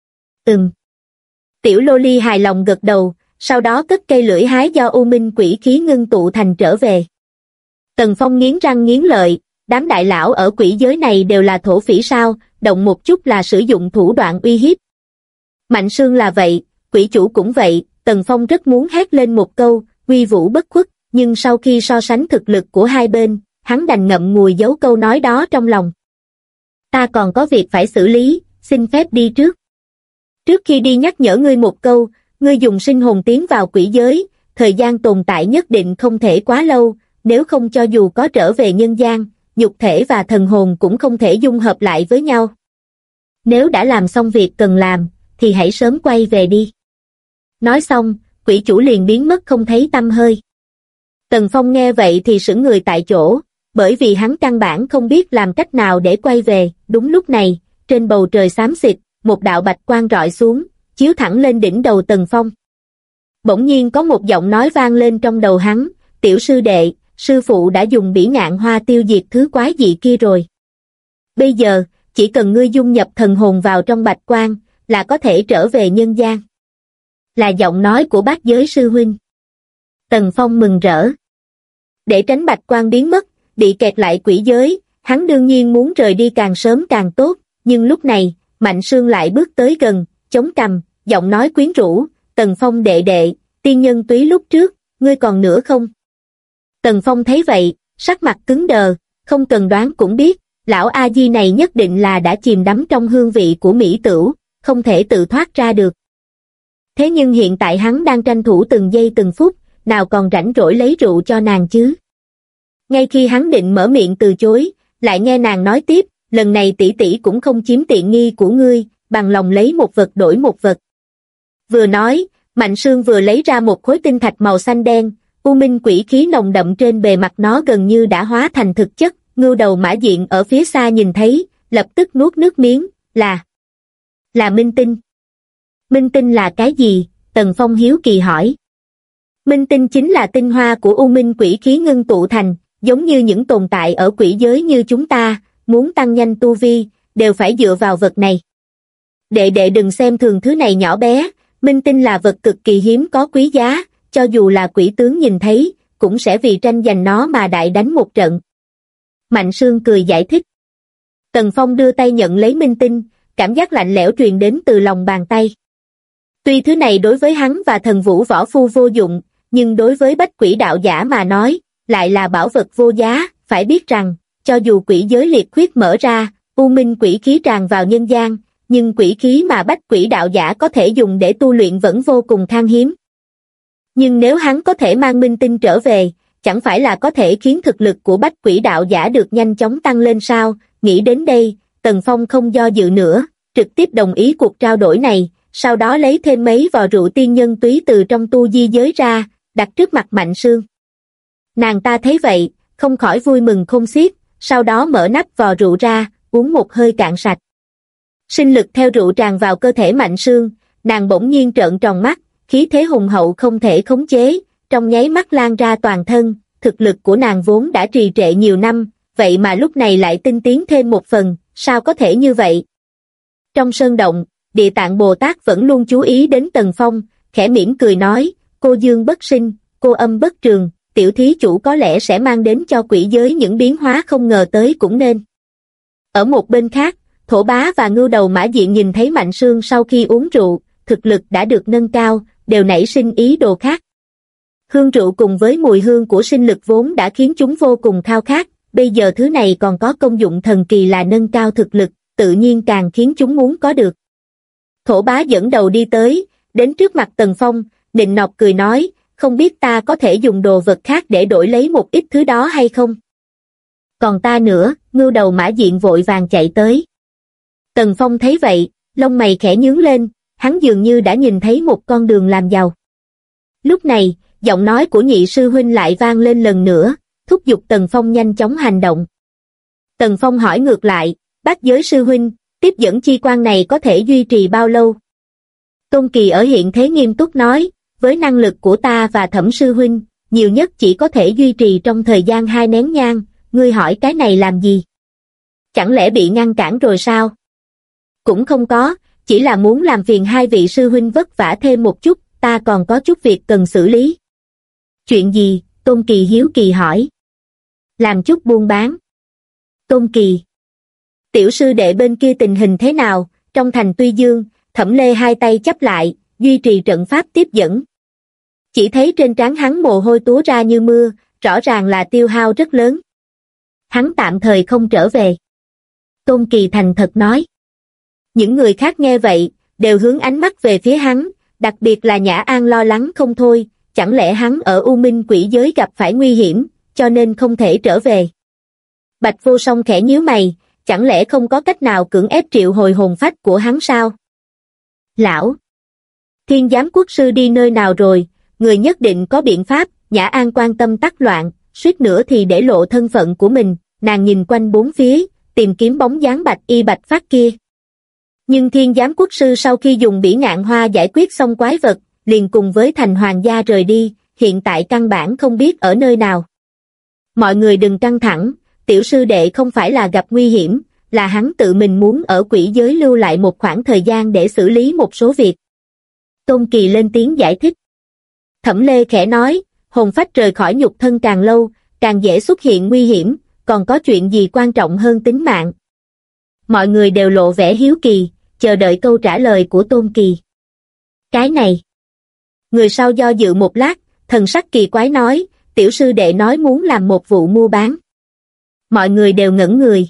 Tiểu lô ly hài lòng gật đầu, sau đó cất cây lưỡi hái do U Minh quỷ khí ngưng tụ thành trở về. Tần Phong nghiến răng nghiến lợi, đám đại lão ở quỷ giới này đều là thổ phỉ sao, động một chút là sử dụng thủ đoạn uy hiếp. Mạnh Sương là vậy, quỷ chủ cũng vậy, Tần Phong rất muốn hét lên một câu, uy vũ bất khuất, nhưng sau khi so sánh thực lực của hai bên, hắn đành ngậm ngùi giấu câu nói đó trong lòng. Ta còn có việc phải xử lý, xin phép đi trước. Trước khi đi nhắc nhở ngươi một câu, ngươi dùng sinh hồn tiến vào quỷ giới, thời gian tồn tại nhất định không thể quá lâu, nếu không cho dù có trở về nhân gian, nhục thể và thần hồn cũng không thể dung hợp lại với nhau. Nếu đã làm xong việc cần làm, thì hãy sớm quay về đi. Nói xong, quỷ chủ liền biến mất không thấy tăm hơi. Tần Phong nghe vậy thì sững người tại chỗ, bởi vì hắn căn bản không biết làm cách nào để quay về. Đúng lúc này, trên bầu trời xám xịt, một đạo bạch quang rọi xuống, chiếu thẳng lên đỉnh đầu Tần Phong. Bỗng nhiên có một giọng nói vang lên trong đầu hắn, tiểu sư đệ, sư phụ đã dùng bỉ ngạn hoa tiêu diệt thứ quái dị kia rồi. Bây giờ, chỉ cần ngươi dung nhập thần hồn vào trong bạch quang, là có thể trở về nhân gian. Là giọng nói của Bát Giới sư huynh. Tần Phong mừng rỡ. Để tránh bạch quang biến mất, bị kẹt lại quỷ giới, hắn đương nhiên muốn rời đi càng sớm càng tốt, nhưng lúc này, Mạnh Sương lại bước tới gần, chống cằm, giọng nói quyến rũ, Tần Phong đệ đệ, tiên nhân túy lúc trước, ngươi còn nữa không? Tần Phong thấy vậy, sắc mặt cứng đờ, không cần đoán cũng biết, lão A Di này nhất định là đã chìm đắm trong hương vị của mỹ tửu, không thể tự thoát ra được. Thế nhưng hiện tại hắn đang tranh thủ từng giây từng phút, nào còn rảnh rỗi lấy rượu cho nàng chứ? Ngay khi hắn định mở miệng từ chối, lại nghe nàng nói tiếp, lần này tỷ tỷ cũng không chiếm tiện nghi của ngươi, bằng lòng lấy một vật đổi một vật. Vừa nói, Mạnh Sương vừa lấy ra một khối tinh thạch màu xanh đen, U Minh quỷ khí nồng đậm trên bề mặt nó gần như đã hóa thành thực chất. Ngưu Đầu Mã Diện ở phía xa nhìn thấy, lập tức nuốt nước miếng, là minh tinh. Minh tinh là cái gì? Tần Phong hiếu kỳ hỏi. Minh tinh chính là tinh hoa của U Minh quỷ khí ngưng tụ thành, giống như những tồn tại ở quỷ giới như chúng ta, muốn tăng nhanh tu vi, đều phải dựa vào vật này. Đệ đệ đừng xem thường thứ này nhỏ bé, minh tinh là vật cực kỳ hiếm có quý giá, cho dù là quỷ tướng nhìn thấy, cũng sẽ vì tranh giành nó mà đại đánh một trận. Mạnh Sương cười giải thích. Tần Phong đưa tay nhận lấy minh tinh, cảm giác lạnh lẽo truyền đến từ lòng bàn tay. Tuy thứ này đối với hắn và thần vũ võ phu vô dụng, nhưng đối với bách quỷ đạo giả mà nói, lại là bảo vật vô giá. Phải biết rằng, cho dù quỷ giới liệt khuyết mở ra, U Minh quỷ khí tràn vào nhân gian, nhưng quỷ khí mà bách quỷ đạo giả có thể dùng để tu luyện vẫn vô cùng khan hiếm. Nhưng nếu hắn có thể mang minh tinh trở về, chẳng phải là có thể khiến thực lực của bách quỷ đạo giả được nhanh chóng tăng lên sao? Nghĩ đến đây, Tần Phong không do dự nữa, trực tiếp đồng ý cuộc trao đổi này, sau đó lấy thêm mấy vò rượu tiên nhân túy từ trong tu di giới ra, đặt trước mặt Mạnh Sương. Nàng ta thấy vậy, không khỏi vui mừng khôn xiết, sau đó mở nắp vò rượu ra, uống một hơi cạn sạch. Sinh lực theo rượu tràn vào cơ thể Mạnh Sương, nàng bỗng nhiên trợn tròn mắt, khí thế hùng hậu không thể khống chế, trong nháy mắt lan ra toàn thân, thực lực của nàng vốn đã trì trệ nhiều năm, vậy mà lúc này lại tinh tiến thêm một phần, sao có thể như vậy? Trong sơn động, Địa Tạng Bồ Tát vẫn luôn chú ý đến Tần Phong, khẽ mỉm cười nói, cô dương bất sinh, cô âm bất trường, tiểu thí chủ có lẽ sẽ mang đến cho quỷ giới những biến hóa không ngờ tới cũng nên. Ở một bên khác, Thổ Bá và Ngưu Đầu Mã Diện nhìn thấy Mạnh Sương sau khi uống rượu, thực lực đã được nâng cao, đều nảy sinh ý đồ khác. Hương rượu cùng với mùi hương của sinh lực vốn đã khiến chúng vô cùng khao khát, bây giờ thứ này còn có công dụng thần kỳ là nâng cao thực lực, tự nhiên càng khiến chúng muốn có được. Thổ Bá dẫn đầu đi tới, đến trước mặt Tần Phong, nịnh nọt cười nói, không biết ta có thể dùng đồ vật khác để đổi lấy một ít thứ đó hay không? Còn ta nữa, Ngưu Đầu Mã Diện vội vàng chạy tới. Tần Phong thấy vậy, lông mày khẽ nhướng lên, hắn dường như đã nhìn thấy một con đường làm giàu. Lúc này, giọng nói của nhị sư huynh lại vang lên lần nữa, thúc giục Tần Phong nhanh chóng hành động. Tần Phong hỏi ngược lại, Bát Giới sư huynh, tiếp dẫn chi quan này có thể duy trì bao lâu? Tôn Kỳ ở hiện thế nghiêm túc nói, với năng lực của ta và Thẩm sư huynh, nhiều nhất chỉ có thể duy trì trong thời gian 2 nén nhang, ngươi hỏi cái này làm gì? Chẳng lẽ bị ngăn cản rồi sao? Cũng không có, chỉ là muốn làm phiền hai vị sư huynh vất vả thêm một chút, ta còn có chút việc cần xử lý. Chuyện gì? Tôn Kỳ hiếu kỳ hỏi. Làm chút buôn bán. Tôn Kỳ. Tiểu sư đệ bên kia tình hình thế nào? Trong thành Tuy Dương, Thẩm Lê hai tay chắp lại, duy trì trận pháp tiếp dẫn. Chỉ thấy trên trán hắn mồ hôi túa ra như mưa, rõ ràng là tiêu hao rất lớn. Hắn tạm thời không trở về. Tôn Kỳ thành thật nói. Những người khác nghe vậy, đều hướng ánh mắt về phía hắn, đặc biệt là Nhã An lo lắng không thôi, chẳng lẽ hắn ở U Minh quỷ giới gặp phải nguy hiểm, cho nên không thể trở về. Bạch Vô Song khẽ nhíu mày, chẳng lẽ không có cách nào cưỡng ép triệu hồi hồn phách của hắn sao? Lão! Thiên Giám Quốc sư đi nơi nào rồi, người nhất định có biện pháp. Nhã An quan tâm tắc loạn, suýt nữa thì để lộ thân phận của mình, nàng nhìn quanh bốn phía, tìm kiếm bóng dáng Bạch Y Bạch Phát kia. Nhưng Thiên Giám Quốc sư sau khi dùng bỉ ngạn hoa giải quyết xong quái vật, liền cùng với thành hoàng gia rời đi, hiện tại căn bản không biết ở nơi nào. Mọi người đừng căng thẳng, tiểu sư đệ không phải là gặp nguy hiểm, là hắn tự mình muốn ở quỷ giới lưu lại một khoảng thời gian để xử lý một số việc. Tôn Kỳ lên tiếng giải thích. Thẩm Lê khẽ nói, hồn phách rời khỏi nhục thân càng lâu, càng dễ xuất hiện nguy hiểm, còn có chuyện gì quan trọng hơn tính mạng? Mọi người đều lộ vẻ hiếu kỳ, chờ đợi câu trả lời của Tôn Kỳ. Cái này. Người sau do dự một lát, thần sắc kỳ quái nói, tiểu sư đệ nói muốn làm một vụ mua bán. Mọi người đều ngẩn người.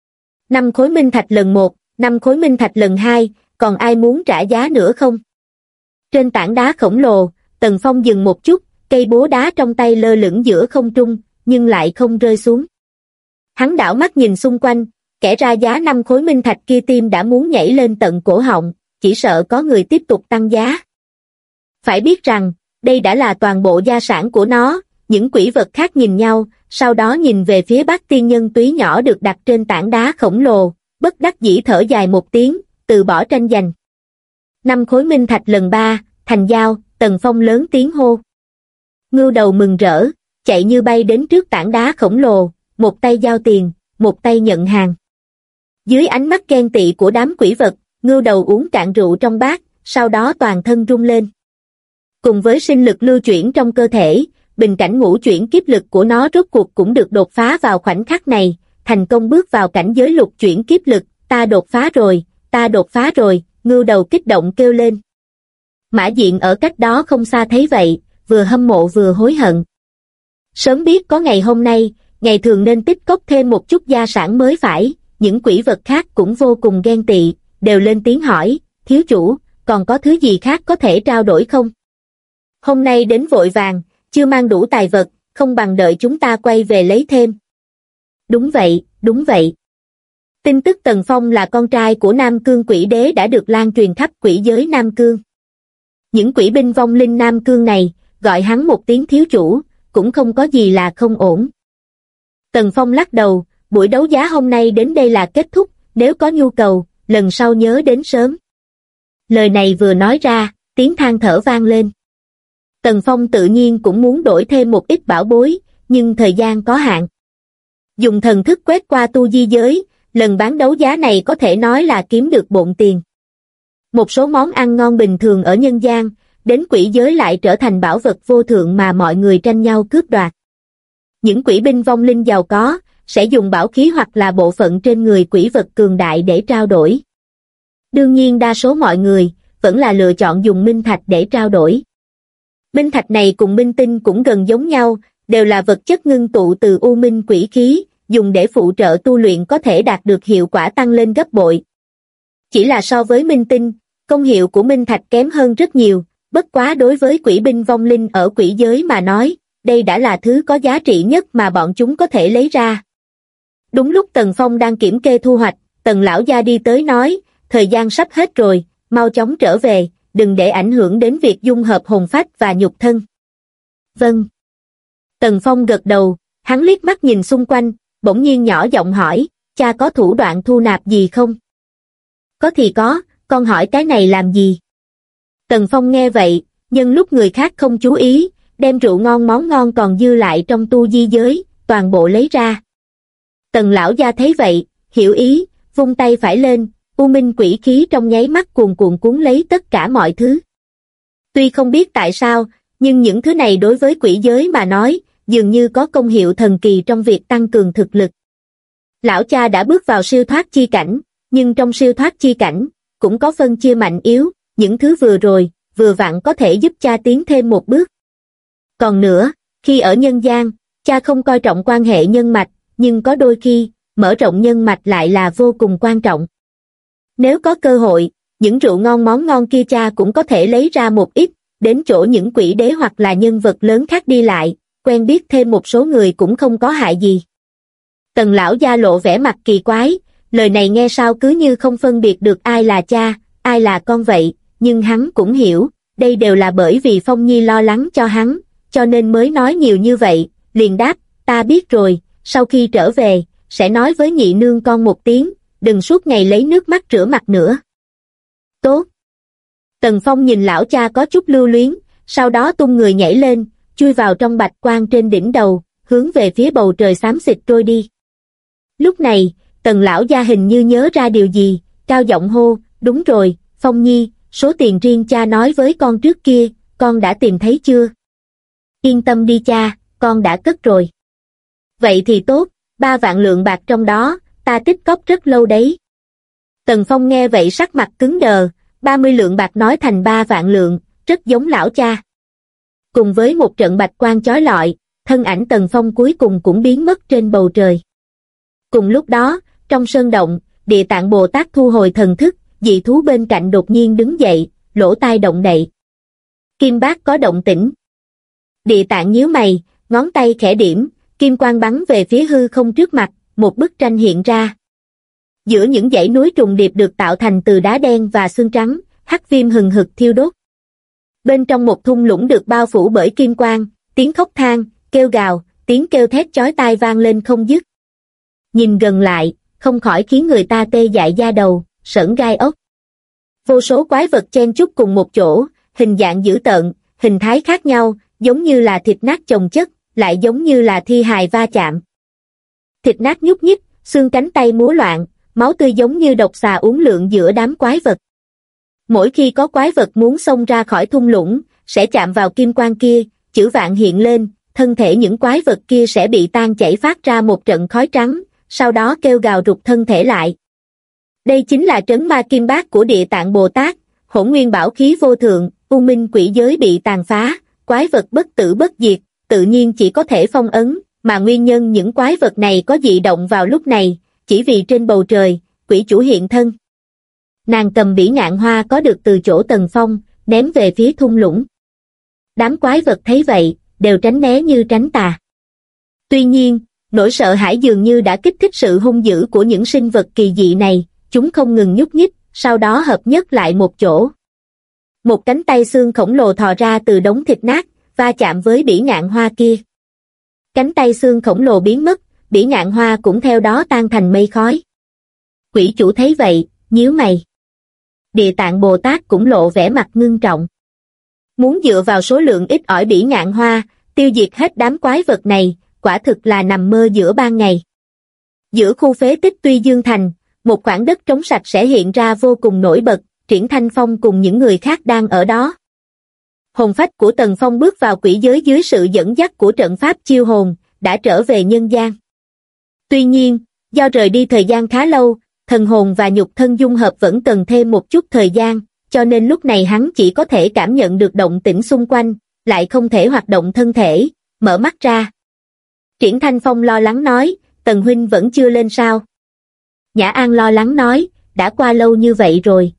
5 khối minh thạch lần 1, 5 khối minh thạch lần 2, còn ai muốn trả giá nữa không? Trên tảng đá khổng lồ, Tần Phong dừng một chút, cây búa đá trong tay lơ lửng giữa không trung, nhưng lại không rơi xuống. Hắn đảo mắt nhìn xung quanh, kẻ ra giá 5 khối minh thạch kia tim đã muốn nhảy lên tận cổ họng, chỉ sợ có người tiếp tục tăng giá. Phải biết rằng, đây đã là toàn bộ gia sản của nó. Những quỷ vật khác nhìn nhau, sau đó nhìn về phía bát tiên nhân túy nhỏ được đặt trên tảng đá khổng lồ, bất đắc dĩ thở dài một tiếng, từ bỏ tranh giành. 5 khối minh thạch lần 3, thành giao. Tần Phong lớn tiếng hô. Ngưu Đầu mừng rỡ, chạy như bay đến trước tảng đá khổng lồ, một tay giao tiền, một tay nhận hàng. Dưới ánh mắt ghen tị của đám quỷ vật, Ngưu Đầu uống cạn rượu trong bát, sau đó toàn thân rung lên. Cùng với sinh lực lưu chuyển trong cơ thể, bình cảnh ngũ chuyển kiếp lực của nó rốt cuộc cũng được đột phá vào khoảnh khắc này, thành công bước vào cảnh giới lục chuyển kiếp lực. Ta đột phá rồi, ta đột phá rồi, Ngưu Đầu kích động kêu lên. Mã Diện ở cách đó không xa thấy vậy, vừa hâm mộ vừa hối hận. Sớm biết có ngày hôm nay, ngày thường nên tích cóp thêm một chút gia sản mới phải. Những quỷ vật khác cũng vô cùng ghen tị, đều lên tiếng hỏi, thiếu chủ, còn có thứ gì khác có thể trao đổi không? Hôm nay đến vội vàng, chưa mang đủ tài vật, không bằng đợi chúng ta quay về lấy thêm. Đúng vậy, đúng vậy. Tin tức Tần Phong là con trai của Nam Cương Quỷ Đế đã được lan truyền khắp quỷ giới Nam Cương. Những quỷ binh vong linh Nam Cương này, gọi hắn một tiếng thiếu chủ, cũng không có gì là không ổn. Tần Phong lắc đầu, buổi đấu giá hôm nay đến đây là kết thúc, nếu có nhu cầu, lần sau nhớ đến sớm. Lời này vừa nói ra, tiếng than thở vang lên. Tần Phong tự nhiên cũng muốn đổi thêm một ít bảo bối, nhưng thời gian có hạn. Dùng thần thức quét qua tu di giới, lần bán đấu giá này có thể nói là kiếm được bộn tiền. Một số món ăn ngon bình thường ở nhân gian, đến quỷ giới lại trở thành bảo vật vô thượng mà mọi người tranh nhau cướp đoạt. Những quỷ binh vong linh giàu có, sẽ dùng bảo khí hoặc là bộ phận trên người quỷ vật cường đại để trao đổi. Đương nhiên đa số mọi người, vẫn là lựa chọn dùng minh thạch để trao đổi. Minh thạch này cùng minh tinh cũng gần giống nhau, đều là vật chất ngưng tụ từ u minh quỷ khí, dùng để phụ trợ tu luyện có thể đạt được hiệu quả tăng lên gấp bội. Chỉ là so với minh tinh, công hiệu của minh thạch kém hơn rất nhiều, bất quá đối với quỷ binh vong linh ở quỷ giới mà nói, đây đã là thứ có giá trị nhất mà bọn chúng có thể lấy ra. Đúng lúc Tần Phong đang kiểm kê thu hoạch, Tần lão gia đi tới nói, thời gian sắp hết rồi, mau chóng trở về, đừng để ảnh hưởng đến việc dung hợp hồn phách và nhục thân. Vâng. Tần Phong gật đầu, hắn liếc mắt nhìn xung quanh, bỗng nhiên nhỏ giọng hỏi, cha có thủ đoạn thu nạp gì không? Có thì có, con hỏi cái này làm gì? Tần Phong nghe vậy, nhân lúc người khác không chú ý, đem rượu ngon món ngon còn dư lại trong tu di giới, toàn bộ lấy ra. Tần lão gia thấy vậy, hiểu ý, vung tay phải lên, u minh quỷ khí trong nháy mắt cuồn cuộn cuốn lấy tất cả mọi thứ. Tuy không biết tại sao, nhưng những thứ này đối với quỷ giới mà nói, dường như có công hiệu thần kỳ trong việc tăng cường thực lực. Lão cha đã bước vào siêu thoát chi cảnh, nhưng trong siêu thoát chi cảnh, cũng có phân chia mạnh yếu, những thứ vừa rồi, vừa vặn có thể giúp cha tiến thêm một bước. Còn nữa, khi ở nhân gian, cha không coi trọng quan hệ nhân mạch, nhưng có đôi khi, mở rộng nhân mạch lại là vô cùng quan trọng. Nếu có cơ hội, những rượu ngon món ngon kia cha cũng có thể lấy ra một ít, đến chỗ những quỷ đế hoặc là nhân vật lớn khác đi lại, quen biết thêm một số người cũng không có hại gì. Tần lão gia lộ vẻ mặt kỳ quái, lời này nghe sao cứ như không phân biệt được ai là cha, ai là con vậy, nhưng hắn cũng hiểu, đây đều là bởi vì Phong Nhi lo lắng cho hắn, cho nên mới nói nhiều như vậy, liền đáp, ta biết rồi, sau khi trở về, sẽ nói với nhị nương con một tiếng, đừng suốt ngày lấy nước mắt rửa mặt nữa. Tốt. Tần Phong nhìn lão cha có chút lưu luyến, sau đó tung người nhảy lên, chui vào trong bạch quang trên đỉnh đầu, hướng về phía bầu trời xám xịt trôi đi. Lúc này, Tần lão gia hình như nhớ ra điều gì, cao giọng hô, đúng rồi, Phong Nhi, số tiền riêng cha nói với con trước kia, con đã tìm thấy chưa? Yên tâm đi cha, con đã cất rồi. Vậy thì tốt, 3 vạn lượng bạc trong đó, ta tích cóp rất lâu đấy. Tần Phong nghe vậy sắc mặt cứng đờ, 30 lượng bạc nói thành 3 vạn lượng, rất giống lão cha. Cùng với một trận bạch quang chói lọi, thân ảnh Tần Phong cuối cùng cũng biến mất trên bầu trời. Cùng lúc đó, trong sơn động, Địa Tạng Bồ Tát thu hồi thần thức, dị thú bên cạnh đột nhiên đứng dậy, lỗ tai động đậy. Kim Bát có động tĩnh. Địa Tạng nhíu mày, ngón tay khẽ điểm, kim quang bắn về phía hư không trước mặt, một bức tranh hiện ra. Giữa những dãy núi trùng điệp được tạo thành từ đá đen và xương trắng, hắc viêm hừng hực thiêu đốt. Bên trong một thung lũng được bao phủ bởi kim quang, tiếng khóc than, kêu gào, tiếng kêu thét chói tai vang lên không dứt. Nhìn gần lại, không khỏi khiến người ta tê dại da đầu, sởn gai ốc. Vô số quái vật chen chúc cùng một chỗ, hình dạng dữ tợn, hình thái khác nhau, giống như là thịt nát chồng chất, lại giống như là thi hài va chạm. Thịt nát nhúc nhích, xương cánh tay múa loạn, máu tươi giống như độc xà uốn lượn giữa đám quái vật. Mỗi khi có quái vật muốn xông ra khỏi thung lũng, sẽ chạm vào kim quang kia, chữ vạn hiện lên, thân thể những quái vật kia sẽ bị tan chảy phát ra một trận khói trắng, sau đó kêu gào rụt thân thể lại. Đây chính là trấn ma kim bát của Địa Tạng Bồ Tát, hỗn nguyên bảo khí vô thượng, u minh quỷ giới bị tàn phá, quái vật bất tử bất diệt, tự nhiên chỉ có thể phong ấn, mà nguyên nhân những quái vật này có dị động vào lúc này, chỉ vì trên bầu trời, quỷ chủ hiện thân. Nàng cầm bỉ ngạn hoa có được từ chỗ Tần Phong, ném về phía thung lũng. Đám quái vật thấy vậy, đều tránh né như tránh tà. Tuy nhiên, nỗi sợ hãi dường như đã kích thích sự hung dữ của những sinh vật kỳ dị này, chúng không ngừng nhúc nhích, sau đó hợp nhất lại một chỗ. Một cánh tay xương khổng lồ thò ra từ đống thịt nát, va chạm với bỉ ngạn hoa kia. Cánh tay xương khổng lồ biến mất, bỉ ngạn hoa cũng theo đó tan thành mây khói. Quỷ chủ thấy vậy, nhíu mày. Địa Tạng Bồ Tát cũng lộ vẻ mặt ngưng trọng. Muốn dựa vào số lượng ít ỏi bỉ ngạn hoa, tiêu diệt hết đám quái vật này, quả thực là nằm mơ giữa ban ngày. Giữa khu phế tích Tuy Dương Thành, một khoảng đất trống sạch sẽ hiện ra vô cùng nổi bật, Triển Thanh Phong cùng những người khác đang ở đó. Hồn phách của Tần Phong bước vào quỷ giới dưới sự dẫn dắt của trận pháp chiêu hồn, đã trở về nhân gian. Tuy nhiên, do rời đi thời gian khá lâu, thần hồn và nhục thân dung hợp vẫn cần thêm một chút thời gian, cho nên lúc này hắn chỉ có thể cảm nhận được động tĩnh xung quanh, lại không thể hoạt động thân thể, mở mắt ra. Triển Thanh Phong lo lắng nói, Tần huynh vẫn chưa lên sao? Nhã An lo lắng nói, đã qua lâu như vậy rồi,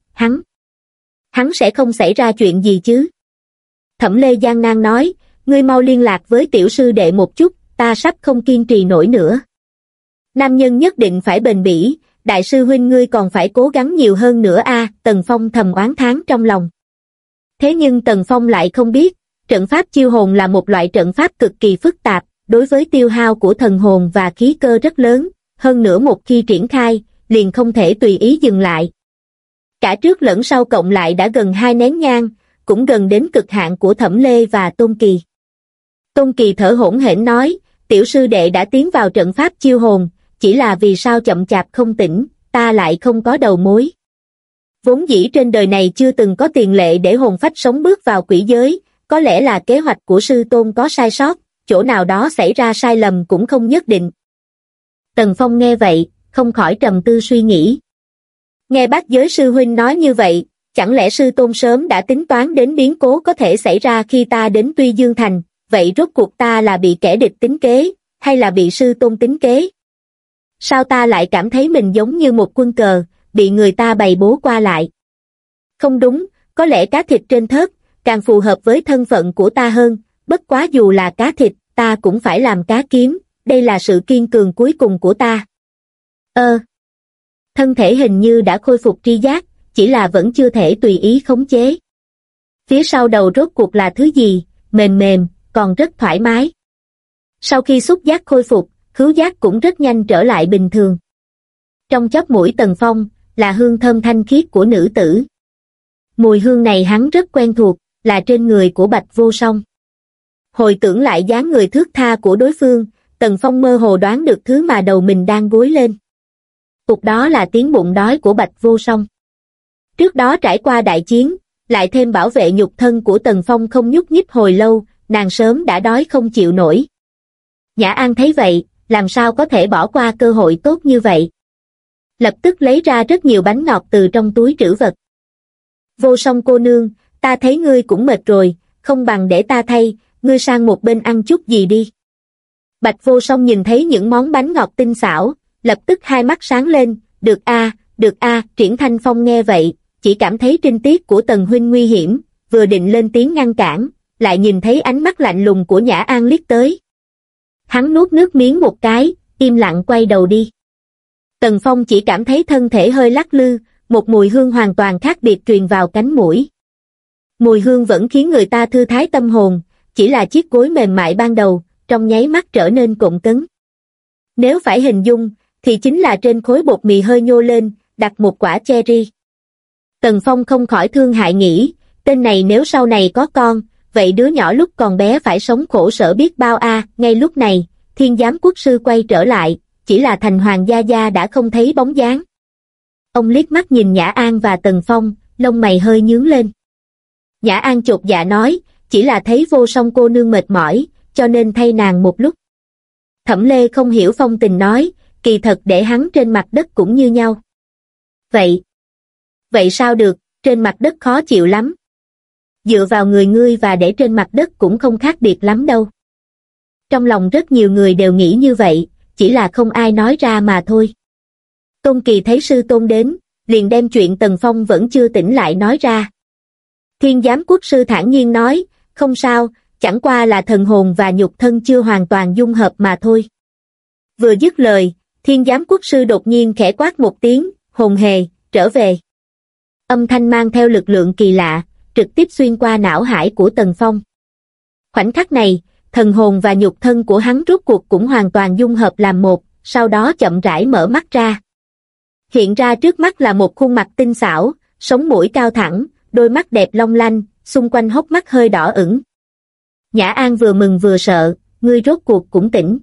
hắn sẽ không xảy ra chuyện gì chứ? Thẩm Lê gian nan nói, ngươi mau liên lạc với tiểu sư đệ một chút, ta sắp không kiên trì nổi nữa. Nam nhân nhất định phải bền bỉ, đại sư huynh ngươi còn phải cố gắng nhiều hơn nữa a. Tần Phong thầm oán thán trong lòng. Thế nhưng Tần Phong lại không biết, trận pháp chiêu hồn là một loại trận pháp cực kỳ phức tạp, đối với tiêu hao của thần hồn và khí cơ rất lớn, hơn nữa một khi triển khai, liền không thể tùy ý dừng lại. Cả trước lẫn sau cộng lại đã gần 2 nén nhang, cũng gần đến cực hạn của Thẩm Lê và Tôn Kỳ. Tôn Kỳ thở hổn hển nói, tiểu sư đệ đã tiến vào trận pháp chiêu hồn, chỉ là vì sao chậm chạp không tỉnh, ta lại không có đầu mối. Vốn dĩ trên đời này chưa từng có tiền lệ để hồn phách sống bước vào quỷ giới, có lẽ là kế hoạch của sư tôn có sai sót, chỗ nào đó xảy ra sai lầm cũng không nhất định. Tần Phong nghe vậy, không khỏi trầm tư suy nghĩ. Nghe bác giới sư huynh nói như vậy, chẳng lẽ sư tôn sớm đã tính toán đến biến cố có thể xảy ra khi ta đến Tuy Dương Thành, vậy rốt cuộc ta là bị kẻ địch tính kế, hay là bị sư tôn tính kế? Sao ta lại cảm thấy mình giống như một quân cờ, bị người ta bày bố qua lại? Không đúng, có lẽ cá thịt trên thớt, càng phù hợp với thân phận của ta hơn, bất quá dù là cá thịt, ta cũng phải làm cá kiếm, đây là sự kiên cường cuối cùng của ta. Thân thể hình như đã khôi phục tri giác, chỉ là vẫn chưa thể tùy ý khống chế. Phía sau đầu rốt cuộc là thứ gì, mềm mềm, còn rất thoải mái. Sau khi xúc giác khôi phục, khứu giác cũng rất nhanh trở lại bình thường. Trong chóp mũi Tần Phong, là hương thơm thanh khiết của nữ tử. Mùi hương này hắn rất quen thuộc, là trên người của Bạch Vô Song. Hồi tưởng lại dáng người thướt tha của đối phương, Tần Phong mơ hồ đoán được thứ mà đầu mình đang gối lên. Cuộc đó là tiếng bụng đói của Bạch Vô Song. Trước đó trải qua đại chiến, lại thêm bảo vệ nhục thân của Tần Phong không nhúc nhích hồi lâu, nàng sớm đã đói không chịu nổi. Nhã An thấy vậy, làm sao có thể bỏ qua cơ hội tốt như vậy. Lập tức lấy ra rất nhiều bánh ngọt từ trong túi trữ vật. Vô Song cô nương, ta thấy ngươi cũng mệt rồi, không bằng để ta thay, ngươi sang một bên ăn chút gì đi. Bạch Vô Song nhìn thấy những món bánh ngọt tinh xảo, lập tức hai mắt sáng lên, được a. Triển Thanh Phong nghe vậy, chỉ cảm thấy trinh tiết của Tần huynh nguy hiểm, vừa định lên tiếng ngăn cản, lại nhìn thấy ánh mắt lạnh lùng của Nhã An liếc tới. Hắn nuốt nước miếng một cái, im lặng quay đầu đi. Tần Phong chỉ cảm thấy thân thể hơi lắc lư, một mùi hương hoàn toàn khác biệt truyền vào cánh mũi. Mùi hương vẫn khiến người ta thư thái tâm hồn, chỉ là chiếc gối mềm mại ban đầu, trong nháy mắt trở nên cộn cứng. Nếu phải hình dung, thì chính là trên khối bột mì hơi nhô lên, đặt một quả cherry. Tần Phong không khỏi thương hại nghĩ, tên này nếu sau này có con, vậy đứa nhỏ lúc còn bé phải sống khổ sở biết bao a. Ngay lúc này, Thiên Giám Quốc sư quay trở lại, chỉ là Thành Hoàng gia gia đã không thấy bóng dáng. Ông liếc mắt nhìn Nhã An và Tần Phong, lông mày hơi nhướng lên. Nhã An chột dạ nói, chỉ là thấy Vô Song cô nương mệt mỏi, cho nên thay nàng một lúc. Thẩm Lê không hiểu phong tình nói, kỳ thật để hắn trên mặt đất cũng như nhau. Vậy sao được, trên mặt đất khó chịu lắm. Dựa vào người ngươi và để trên mặt đất cũng không khác biệt lắm đâu. Trong lòng rất nhiều người đều nghĩ như vậy, chỉ là không ai nói ra mà thôi. Tôn Kỳ thấy sư tôn đến, liền đem chuyện Tần Phong vẫn chưa tỉnh lại nói ra. Thiên giám quốc sư thản nhiên nói, không sao, chẳng qua là thần hồn và nhục thân chưa hoàn toàn dung hợp mà thôi. Vừa dứt lời, thiên giám quốc sư đột nhiên khẽ quát một tiếng, hồn hề, trở về. Âm thanh mang theo lực lượng kỳ lạ, trực tiếp xuyên qua não hải của Tần Phong. Khoảnh khắc này, thần hồn và nhục thân của hắn rốt cuộc cũng hoàn toàn dung hợp làm một, sau đó chậm rãi mở mắt ra. Hiện ra trước mắt là một khuôn mặt tinh xảo, sống mũi cao thẳng, đôi mắt đẹp long lanh, xung quanh hốc mắt hơi đỏ ửng. Nhã An vừa mừng vừa sợ, ngươi rốt cuộc cũng tỉnh.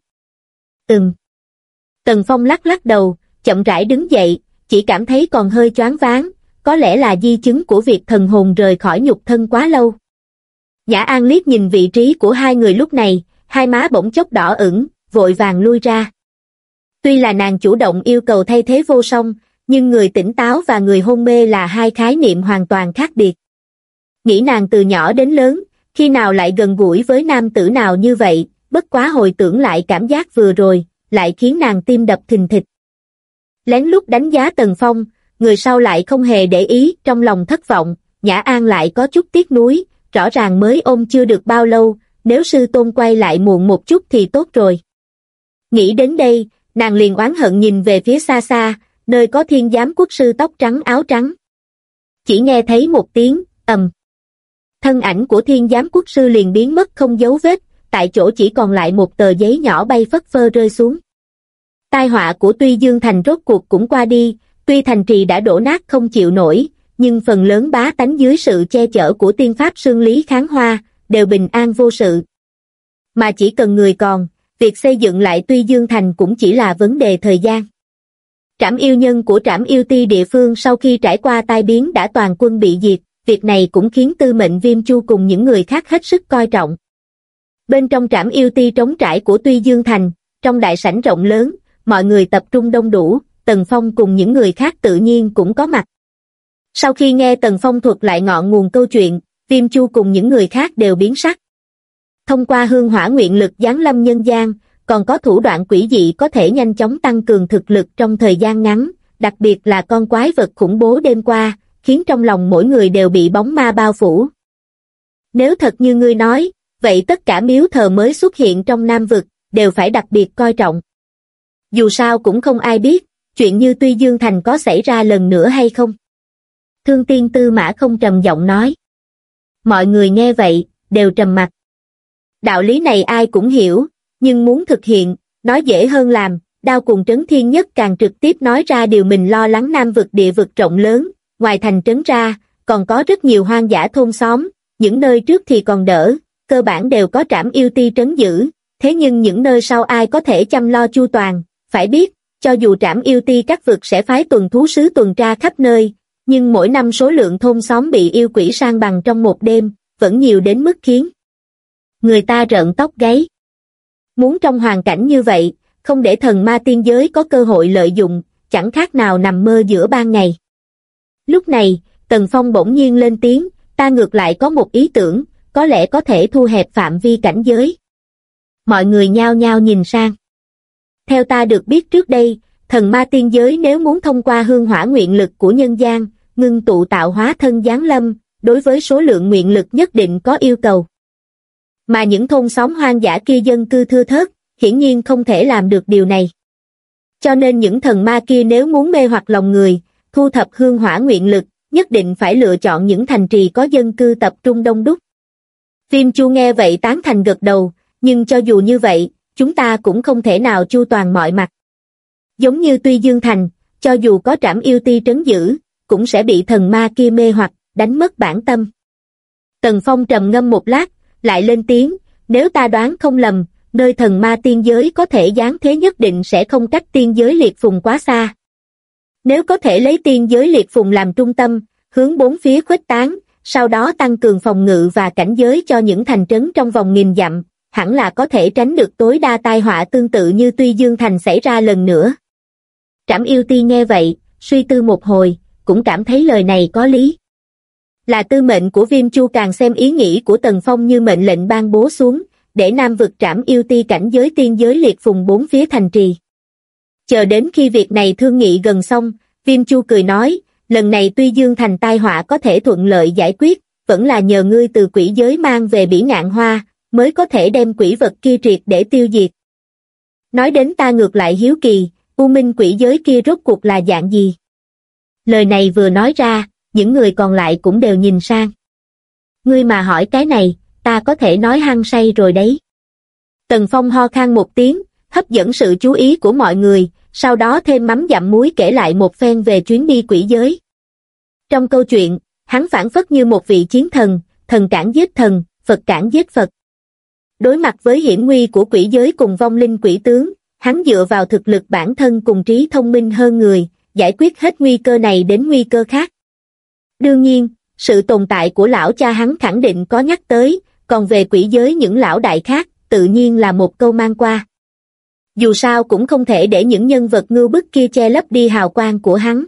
Tần Phong lắc lắc đầu, chậm rãi đứng dậy, chỉ cảm thấy còn hơi choáng váng, có lẽ là di chứng của việc thần hồn rời khỏi nhục thân quá lâu. Nhã An liếc nhìn vị trí của hai người lúc này, hai má bỗng chốc đỏ ửng, vội vàng lui ra. Tuy là nàng chủ động yêu cầu thay thế vô song, nhưng người tỉnh táo và người hôn mê là hai khái niệm hoàn toàn khác biệt. Nghĩ nàng từ nhỏ đến lớn, khi nào lại gần gũi với nam tử nào như vậy, bất quá hồi tưởng lại cảm giác vừa rồi, lại khiến nàng tim đập thình thịch. Lén lút đánh giá Tần Phong, người sau lại không hề để ý, trong lòng thất vọng, Nhã An lại có chút tiếc nuối, rõ ràng mới ôm chưa được bao lâu, nếu sư tôn quay lại muộn một chút thì tốt rồi. Nghĩ đến đây, nàng liền oán hận nhìn về phía xa xa, nơi có thiên giám quốc sư tóc trắng áo trắng. Chỉ nghe thấy một tiếng, ầm. Thân ảnh của thiên giám quốc sư liền biến mất không dấu vết, tại chỗ chỉ còn lại một tờ giấy nhỏ bay phất phơ rơi xuống. Tai họa của Tuy Dương Thành rốt cuộc cũng qua đi, tuy thành trì đã đổ nát không chịu nổi, nhưng phần lớn bá tánh dưới sự che chở của tiên pháp Sương Lý Kháng Hoa, đều bình an vô sự. Mà chỉ cần người còn, việc xây dựng lại Tuy Dương Thành cũng chỉ là vấn đề thời gian. Trảm yêu nhân của Trảm yêu ti địa phương sau khi trải qua tai biến đã toàn quân bị diệt, việc này cũng khiến Tư Mệnh Viêm Chu cùng những người khác hết sức coi trọng. Bên trong Trảm yêu ti trống trải của Tuy Dương Thành, trong đại sảnh rộng lớn, mọi người tập trung đông đủ, Tần Phong cùng những người khác tự nhiên cũng có mặt. Sau khi nghe Tần Phong thuật lại ngọn nguồn câu chuyện, Viêm Chu cùng những người khác đều biến sắc. Thông qua hương hỏa nguyện lực giáng lâm nhân gian, còn có thủ đoạn quỷ dị có thể nhanh chóng tăng cường thực lực trong thời gian ngắn, đặc biệt là con quái vật khủng bố đêm qua, khiến trong lòng mỗi người đều bị bóng ma bao phủ. Nếu thật như ngươi nói, vậy tất cả miếu thờ mới xuất hiện trong Nam Vực, đều phải đặc biệt coi trọng. Dù sao cũng không ai biết, chuyện như Tuy Dương Thành có xảy ra lần nữa hay không. Thương Tiên Tư Mã không trầm giọng nói. Mọi người nghe vậy, đều trầm mặc. Đạo lý này ai cũng hiểu, nhưng muốn thực hiện, nói dễ hơn làm. Đao cùng Trấn Thiên Nhất càng trực tiếp nói ra điều mình lo lắng. Nam Vực địa vực rộng lớn, ngoài thành trấn ra, còn có rất nhiều hoang dã thôn xóm, những nơi trước thì còn đỡ, cơ bản đều có Trảm yêu ti trấn giữ, thế nhưng những nơi sau ai có thể chăm lo chu toàn. Phải biết, cho dù Trảm yêu ti các vực sẽ phái tuần thú sứ tuần tra khắp nơi, nhưng mỗi năm số lượng thôn xóm bị yêu quỷ san bằng trong một đêm, vẫn nhiều đến mức khiến người ta rợn tóc gáy. Muốn trong hoàn cảnh như vậy, không để thần ma tiên giới có cơ hội lợi dụng, chẳng khác nào nằm mơ giữa ban ngày. Lúc này, Tần Phong bỗng nhiên lên tiếng, ta ngược lại có một ý tưởng, có lẽ có thể thu hẹp phạm vi cảnh giới. Mọi người nhao nhao nhìn sang. Theo ta được biết trước đây, thần ma tiên giới nếu muốn thông qua hương hỏa nguyện lực của nhân gian, ngưng tụ tạo hóa thân giáng lâm, đối với số lượng nguyện lực nhất định có yêu cầu. Mà những thôn xóm hoang dã kia dân cư thưa thớt, hiển nhiên không thể làm được điều này. Cho nên những thần ma kia nếu muốn mê hoặc lòng người, thu thập hương hỏa nguyện lực, nhất định phải lựa chọn những thành trì có dân cư tập trung đông đúc. Viêm Chu nghe vậy tán thành gật đầu, nhưng cho dù như vậy, chúng ta cũng không thể nào chu toàn mọi mặt. Giống như Tuy Dương Thành, cho dù có Trảm yêu ti trấn giữ, cũng sẽ bị thần ma kia mê hoặc, đánh mất bản tâm. Tần Phong trầm ngâm một lát, lại lên tiếng, nếu ta đoán không lầm, nơi thần ma tiên giới có thể giáng thế nhất định sẽ không cách tiên giới liệt phùng quá xa. Nếu có thể lấy tiên giới liệt phùng làm trung tâm, hướng bốn phía khuếch tán, sau đó tăng cường phòng ngự và cảnh giới cho những thành trấn trong vòng 1000 dặm, hẳn là có thể tránh được tối đa tai họa tương tự như Tuy Dương Thành xảy ra lần nữa. Trảm yêu ti nghe vậy, suy tư một hồi, cũng cảm thấy lời này có lý. Là tư mệnh của Viêm Chu càng xem ý nghĩ của Tần Phong như mệnh lệnh ban bố xuống, để Nam Vực Trảm yêu ti cảnh giới tiên giới liệt phùng bốn phía thành trì. Chờ đến khi việc này thương nghị gần xong, Viêm Chu cười nói, lần này tuy Dương Thành tai họa có thể thuận lợi giải quyết, vẫn là nhờ ngươi từ quỷ giới mang về bỉ ngạn hoa, mới có thể đem quỷ vật kia triệt để tiêu diệt. Nói đến ta ngược lại hiếu kỳ, U Minh quỷ giới kia rốt cuộc là dạng gì? Lời này vừa nói ra, những người còn lại cũng đều nhìn sang. Ngươi mà hỏi cái này, ta có thể nói hăng say rồi đấy. Tần Phong ho khan một tiếng, hấp dẫn sự chú ý của mọi người, sau đó thêm mắm dặm muối kể lại một phen về chuyến đi quỷ giới. Trong câu chuyện, hắn phảng phất như một vị chiến thần, thần cản giết thần, Phật cản giết Phật. Đối mặt với hiểm nguy của quỷ giới cùng vong linh quỷ tướng, hắn dựa vào thực lực bản thân cùng trí thông minh hơn người, giải quyết hết nguy cơ này đến nguy cơ khác. Đương nhiên, sự tồn tại của lão cha hắn khẳng định có nhắc tới, còn về quỷ giới những lão đại khác, tự nhiên là một câu mang qua. Dù sao cũng không thể để những nhân vật ngưu bức kia che lấp đi hào quang của hắn.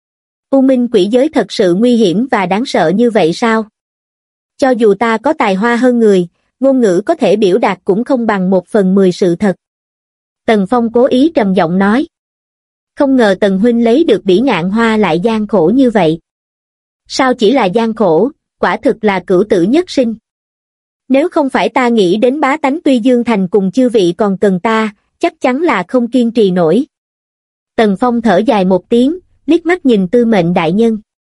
U Minh quỷ giới thật sự nguy hiểm và đáng sợ như vậy sao? Cho dù ta có tài hoa hơn người, ngôn ngữ có thể biểu đạt cũng không bằng 1/10 sự thật. Tần Phong cố ý trầm giọng nói. Không ngờ Tần huynh lấy được bỉ ngạn hoa lại gian khổ như vậy. Sao chỉ là gian khổ, quả thực là cửu tử nhất sinh. Nếu không phải ta nghĩ đến bá tánh Tuy Dương Thành cùng chư vị còn cần ta, chắc chắn là không kiên trì nổi. Tần Phong thở dài một tiếng, liếc mắt nhìn Tư Mệnh đại nhân.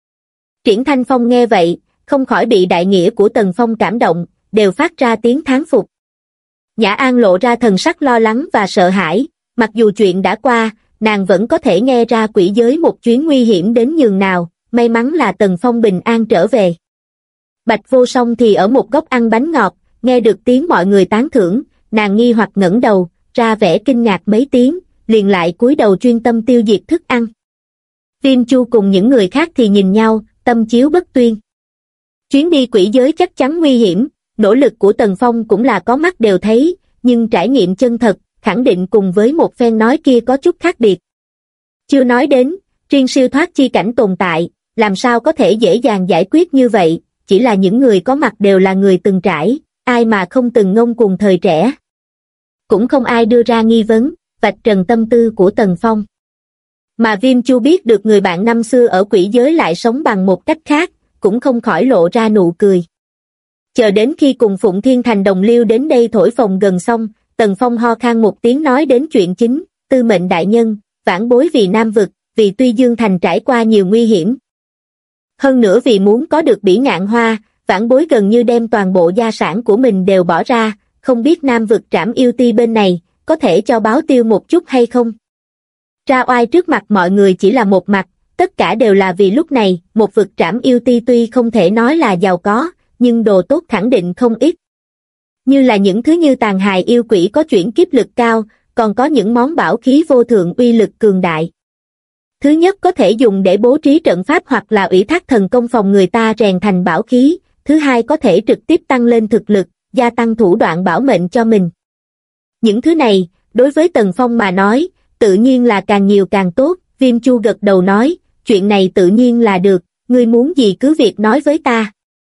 Triển Thanh Phong nghe vậy, không khỏi bị đại nghĩa của Tần Phong cảm động, đều phát ra tiếng thán phục. Nhã An lộ ra thần sắc lo lắng và sợ hãi, mặc dù chuyện đã qua, nàng vẫn có thể nghe ra quỷ giới một chuyến nguy hiểm đến nhường nào, may mắn là Tần Phong bình an trở về. Bạch Vô Song thì ở một góc ăn bánh ngọt, nghe được tiếng mọi người tán thưởng, nàng nghi hoặc ngẩng đầu, ra vẻ kinh ngạc mấy tiếng, liền lại cúi đầu chuyên tâm tiêu diệt thức ăn. Viêm Chu cùng những người khác thì nhìn nhau, tâm chiếu bất tuyên. Chuyến đi quỷ giới chắc chắn nguy hiểm, nỗ lực của Tần Phong cũng là có mắt đều thấy, nhưng trải nghiệm chân thật, khẳng định cùng với một phen nói kia có chút khác biệt. Chưa nói đến, riêng siêu thoát chi cảnh tồn tại, làm sao có thể dễ dàng giải quyết như vậy, chỉ là những người có mặt đều là người từng trải, ai mà không từng ngông cuồng thời trẻ. Cũng không ai đưa ra nghi vấn, vạch trần tâm tư của Tần Phong. Mà Viêm Chu biết được người bạn năm xưa ở quỷ giới lại sống bằng một cách khác, cũng không khỏi lộ ra nụ cười. Chờ đến khi cùng Phụng Thiên Thành đồng liêu đến đây thổi phồng gần xong, Tần Phong ho khan một tiếng nói đến chuyện chính, Tư Mệnh đại nhân, vãn bối vì Nam Vực, vì Tuy Dương Thành trải qua nhiều nguy hiểm. Hơn nữa vì muốn có được bỉ ngạn hoa, vãn bối gần như đem toàn bộ gia sản của mình đều bỏ ra, không biết Nam Vực Trảm Yêu Ti bên này, có thể cho báo tiêu một chút hay không? Ra oai trước mặt mọi người chỉ là một mặt, tất cả đều là vì lúc này, một vực Trảm Yêu Ti tuy không thể nói là giàu có, nhưng đồ tốt khẳng định không ít. Như là những thứ như tàn hài yêu quỷ có chuyển kiếp lực cao, còn có những món bảo khí vô thượng uy lực cường đại. Thứ nhất có thể dùng để bố trí trận pháp hoặc là ủy thác thần công phòng người ta rèn thành bảo khí, thứ hai có thể trực tiếp tăng lên thực lực, gia tăng thủ đoạn bảo mệnh cho mình. Những thứ này, đối với Tần Phong mà nói, tự nhiên là càng nhiều càng tốt, Viêm Chu gật đầu nói, chuyện này tự nhiên là được, ngươi muốn gì cứ việc nói với ta.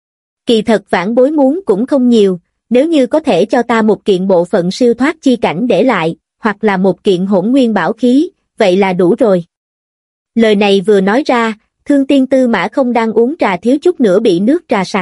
Kỳ thật vãn bối muốn cũng không nhiều, nếu như có thể cho ta một kiện bộ phận siêu thoát chi cảnh để lại, hoặc là một kiện hỗn nguyên bảo khí, vậy là đủ rồi. Lời này vừa nói ra, Thương Tiên Tư Mã không đang uống trà thiếu chút nữa bị nước trà sặc.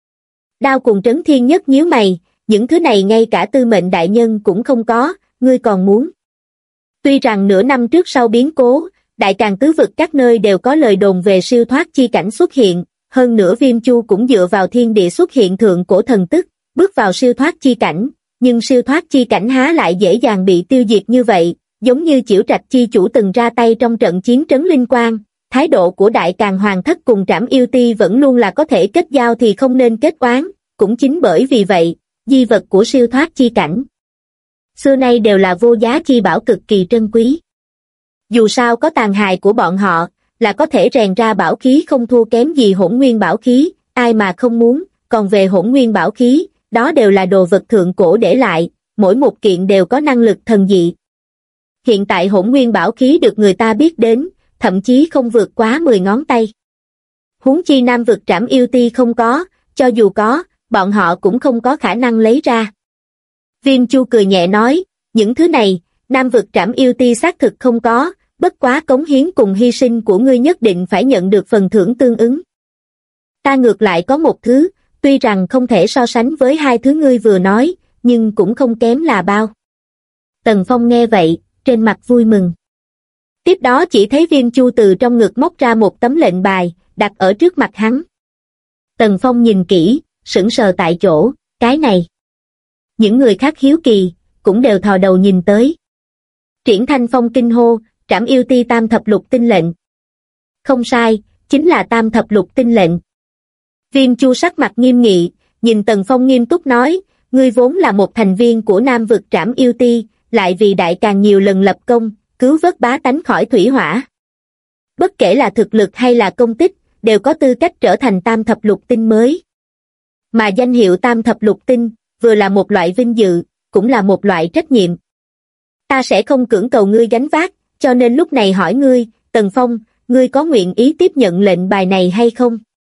Đao cùng Trấn Thiên Nhất nhíu mày, những thứ này ngay cả Tư Mệnh đại nhân cũng không có, ngươi còn muốn. Tuy rằng nửa năm trước sau biến cố, Đại Càn tứ vực các nơi đều có lời đồn về siêu thoát chi cảnh xuất hiện, hơn nữa Viêm Chu cũng dựa vào thiên địa xuất hiện thượng cổ thần tức, bước vào siêu thoát chi cảnh, nhưng siêu thoát chi cảnh há lại dễ dàng bị tiêu diệt như vậy, giống như Chiểu Trạch chi chủ từng ra tay trong trận chiến trấn Linh Quang, thái độ của Đại Càn Hoàng thất cùng Trảm Yêu Ti vẫn luôn là có thể kết giao thì không nên kết oán, cũng chính bởi vì vậy, di vật của siêu thoát chi cảnh xưa nay đều là vô giá chi bảo cực kỳ trân quý. Dù sao có tàn hài của bọn họ, là có thể rèn ra bảo khí không thua kém gì hỗn nguyên bảo khí, ai mà không muốn, còn về hỗn nguyên bảo khí, đó đều là đồ vật thượng cổ để lại, mỗi một kiện đều có năng lực thần dị. Hiện tại hỗn nguyên bảo khí được người ta biết đến, thậm chí không vượt quá 10 ngón tay. Huống chi Nam vực Trảm Yêu Ti không có, cho dù có, bọn họ cũng không có khả năng lấy ra. Viêm Chu cười nhẹ nói, những thứ này, Nam vực Trảm Yêu Ti xác thực không có, bất quá cống hiến cùng hy sinh của ngươi nhất định phải nhận được phần thưởng tương ứng. Ta ngược lại có một thứ, tuy rằng không thể so sánh với hai thứ ngươi vừa nói, nhưng cũng không kém là bao. Tần Phong nghe vậy, trên mặt vui mừng. Tiếp đó chỉ thấy Viên Chu từ trong ngực móc ra một tấm lệnh bài, đặt ở trước mặt hắn. Tần Phong nhìn kỹ, sững sờ tại chỗ, cái này. Những người khác hiếu kỳ, cũng đều thò đầu nhìn tới. Triển Thanh Phong kinh hô, Trảm Yêu Ti Tam Thập Lục Tinh lệnh. Không sai, chính là Tam Thập Lục Tinh lệnh. Viên Chu sắc mặt nghiêm nghị, nhìn Tần Phong nghiêm túc nói, ngươi vốn là một thành viên của Nam vực Trảm Yêu Ti, lại vì đại càng nhiều lần lập công, cứu vớt bá tánh khỏi thủy hỏa. Bất kể là thực lực hay là công tích, đều có tư cách trở thành Tam Thập Lục Tinh mới. Mà danh hiệu Tam Thập Lục Tinh, vừa là một loại vinh dự, cũng là một loại trách nhiệm. Ta sẽ không cưỡng cầu ngươi gánh vác, cho nên lúc này hỏi ngươi, Tần Phong, ngươi có nguyện ý tiếp nhận lệnh bài này hay không?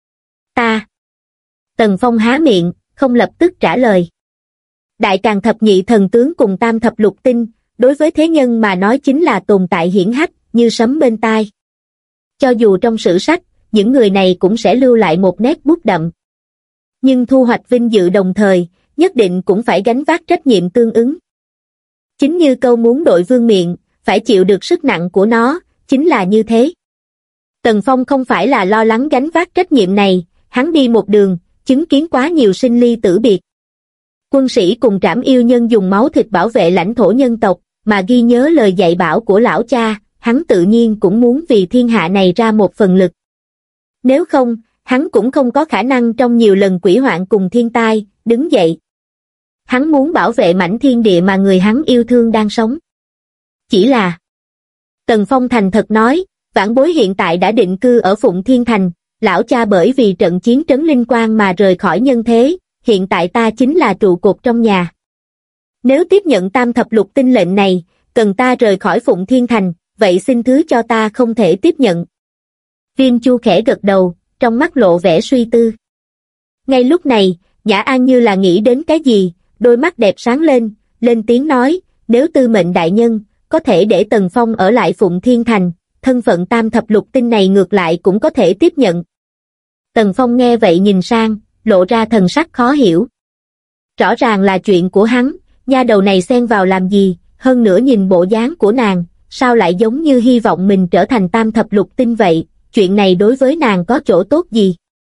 Ta. Tần Phong há miệng, không lập tức trả lời. Đại Càng thập nhị thần tướng cùng Tam Thập Lục Tinh, đối với thế nhân mà nói chính là tồn tại hiển hách, như sấm bên tai. Cho dù trong sử sách, những người này cũng sẽ lưu lại một nét bút đậm. Nhưng thu hoạch vinh dự đồng thời, nhất định cũng phải gánh vác trách nhiệm tương ứng. Chính như câu muốn đội vương miện, phải chịu được sức nặng của nó, chính là như thế. Tần Phong không phải là lo lắng gánh vác trách nhiệm này, hắn đi một đường, chứng kiến quá nhiều sinh ly tử biệt. Quân sĩ cùng Trảm Yêu nhân dùng máu thịt bảo vệ lãnh thổ nhân tộc, mà ghi nhớ lời dạy bảo của lão cha, hắn tự nhiên cũng muốn vì thiên hạ này ra một phần lực. Nếu không, hắn cũng không có khả năng trong nhiều lần quỷ hoạn cùng thiên tai, đứng dậy. Hắn muốn bảo vệ mảnh thiên địa mà người hắn yêu thương đang sống. Chỉ là... Tần Phong thành thật nói, vãn bối hiện tại đã định cư ở Phụng Thiên Thành, lão cha bởi vì trận chiến trấn Linh Quang mà rời khỏi nhân thế, hiện tại ta chính là trụ cột trong nhà. Nếu tiếp nhận Tam Thập Lục Tinh lệnh này, cần ta rời khỏi Phụng Thiên Thành, vậy xin thứ cho ta không thể tiếp nhận. Viên Chu khẽ gật đầu, trong mắt lộ vẻ suy tư. Ngay lúc này, Nhã An như là nghĩ đến cái gì, đôi mắt đẹp sáng lên tiếng nói, nếu Tư Mệnh đại nhân, có thể để Tần Phong ở lại Phụng Thiên Thành, thân phận Tam Thập Lục Tinh này ngược lại cũng có thể tiếp nhận. Tần Phong nghe vậy nhìn sang, lộ ra thần sắc khó hiểu. Rõ ràng là chuyện của hắn, nha đầu này xen vào làm gì, hơn nữa nhìn bộ dáng của nàng, sao lại giống như hy vọng mình trở thành Tam Thập Lục Tinh vậy, chuyện này đối với nàng có chỗ tốt gì?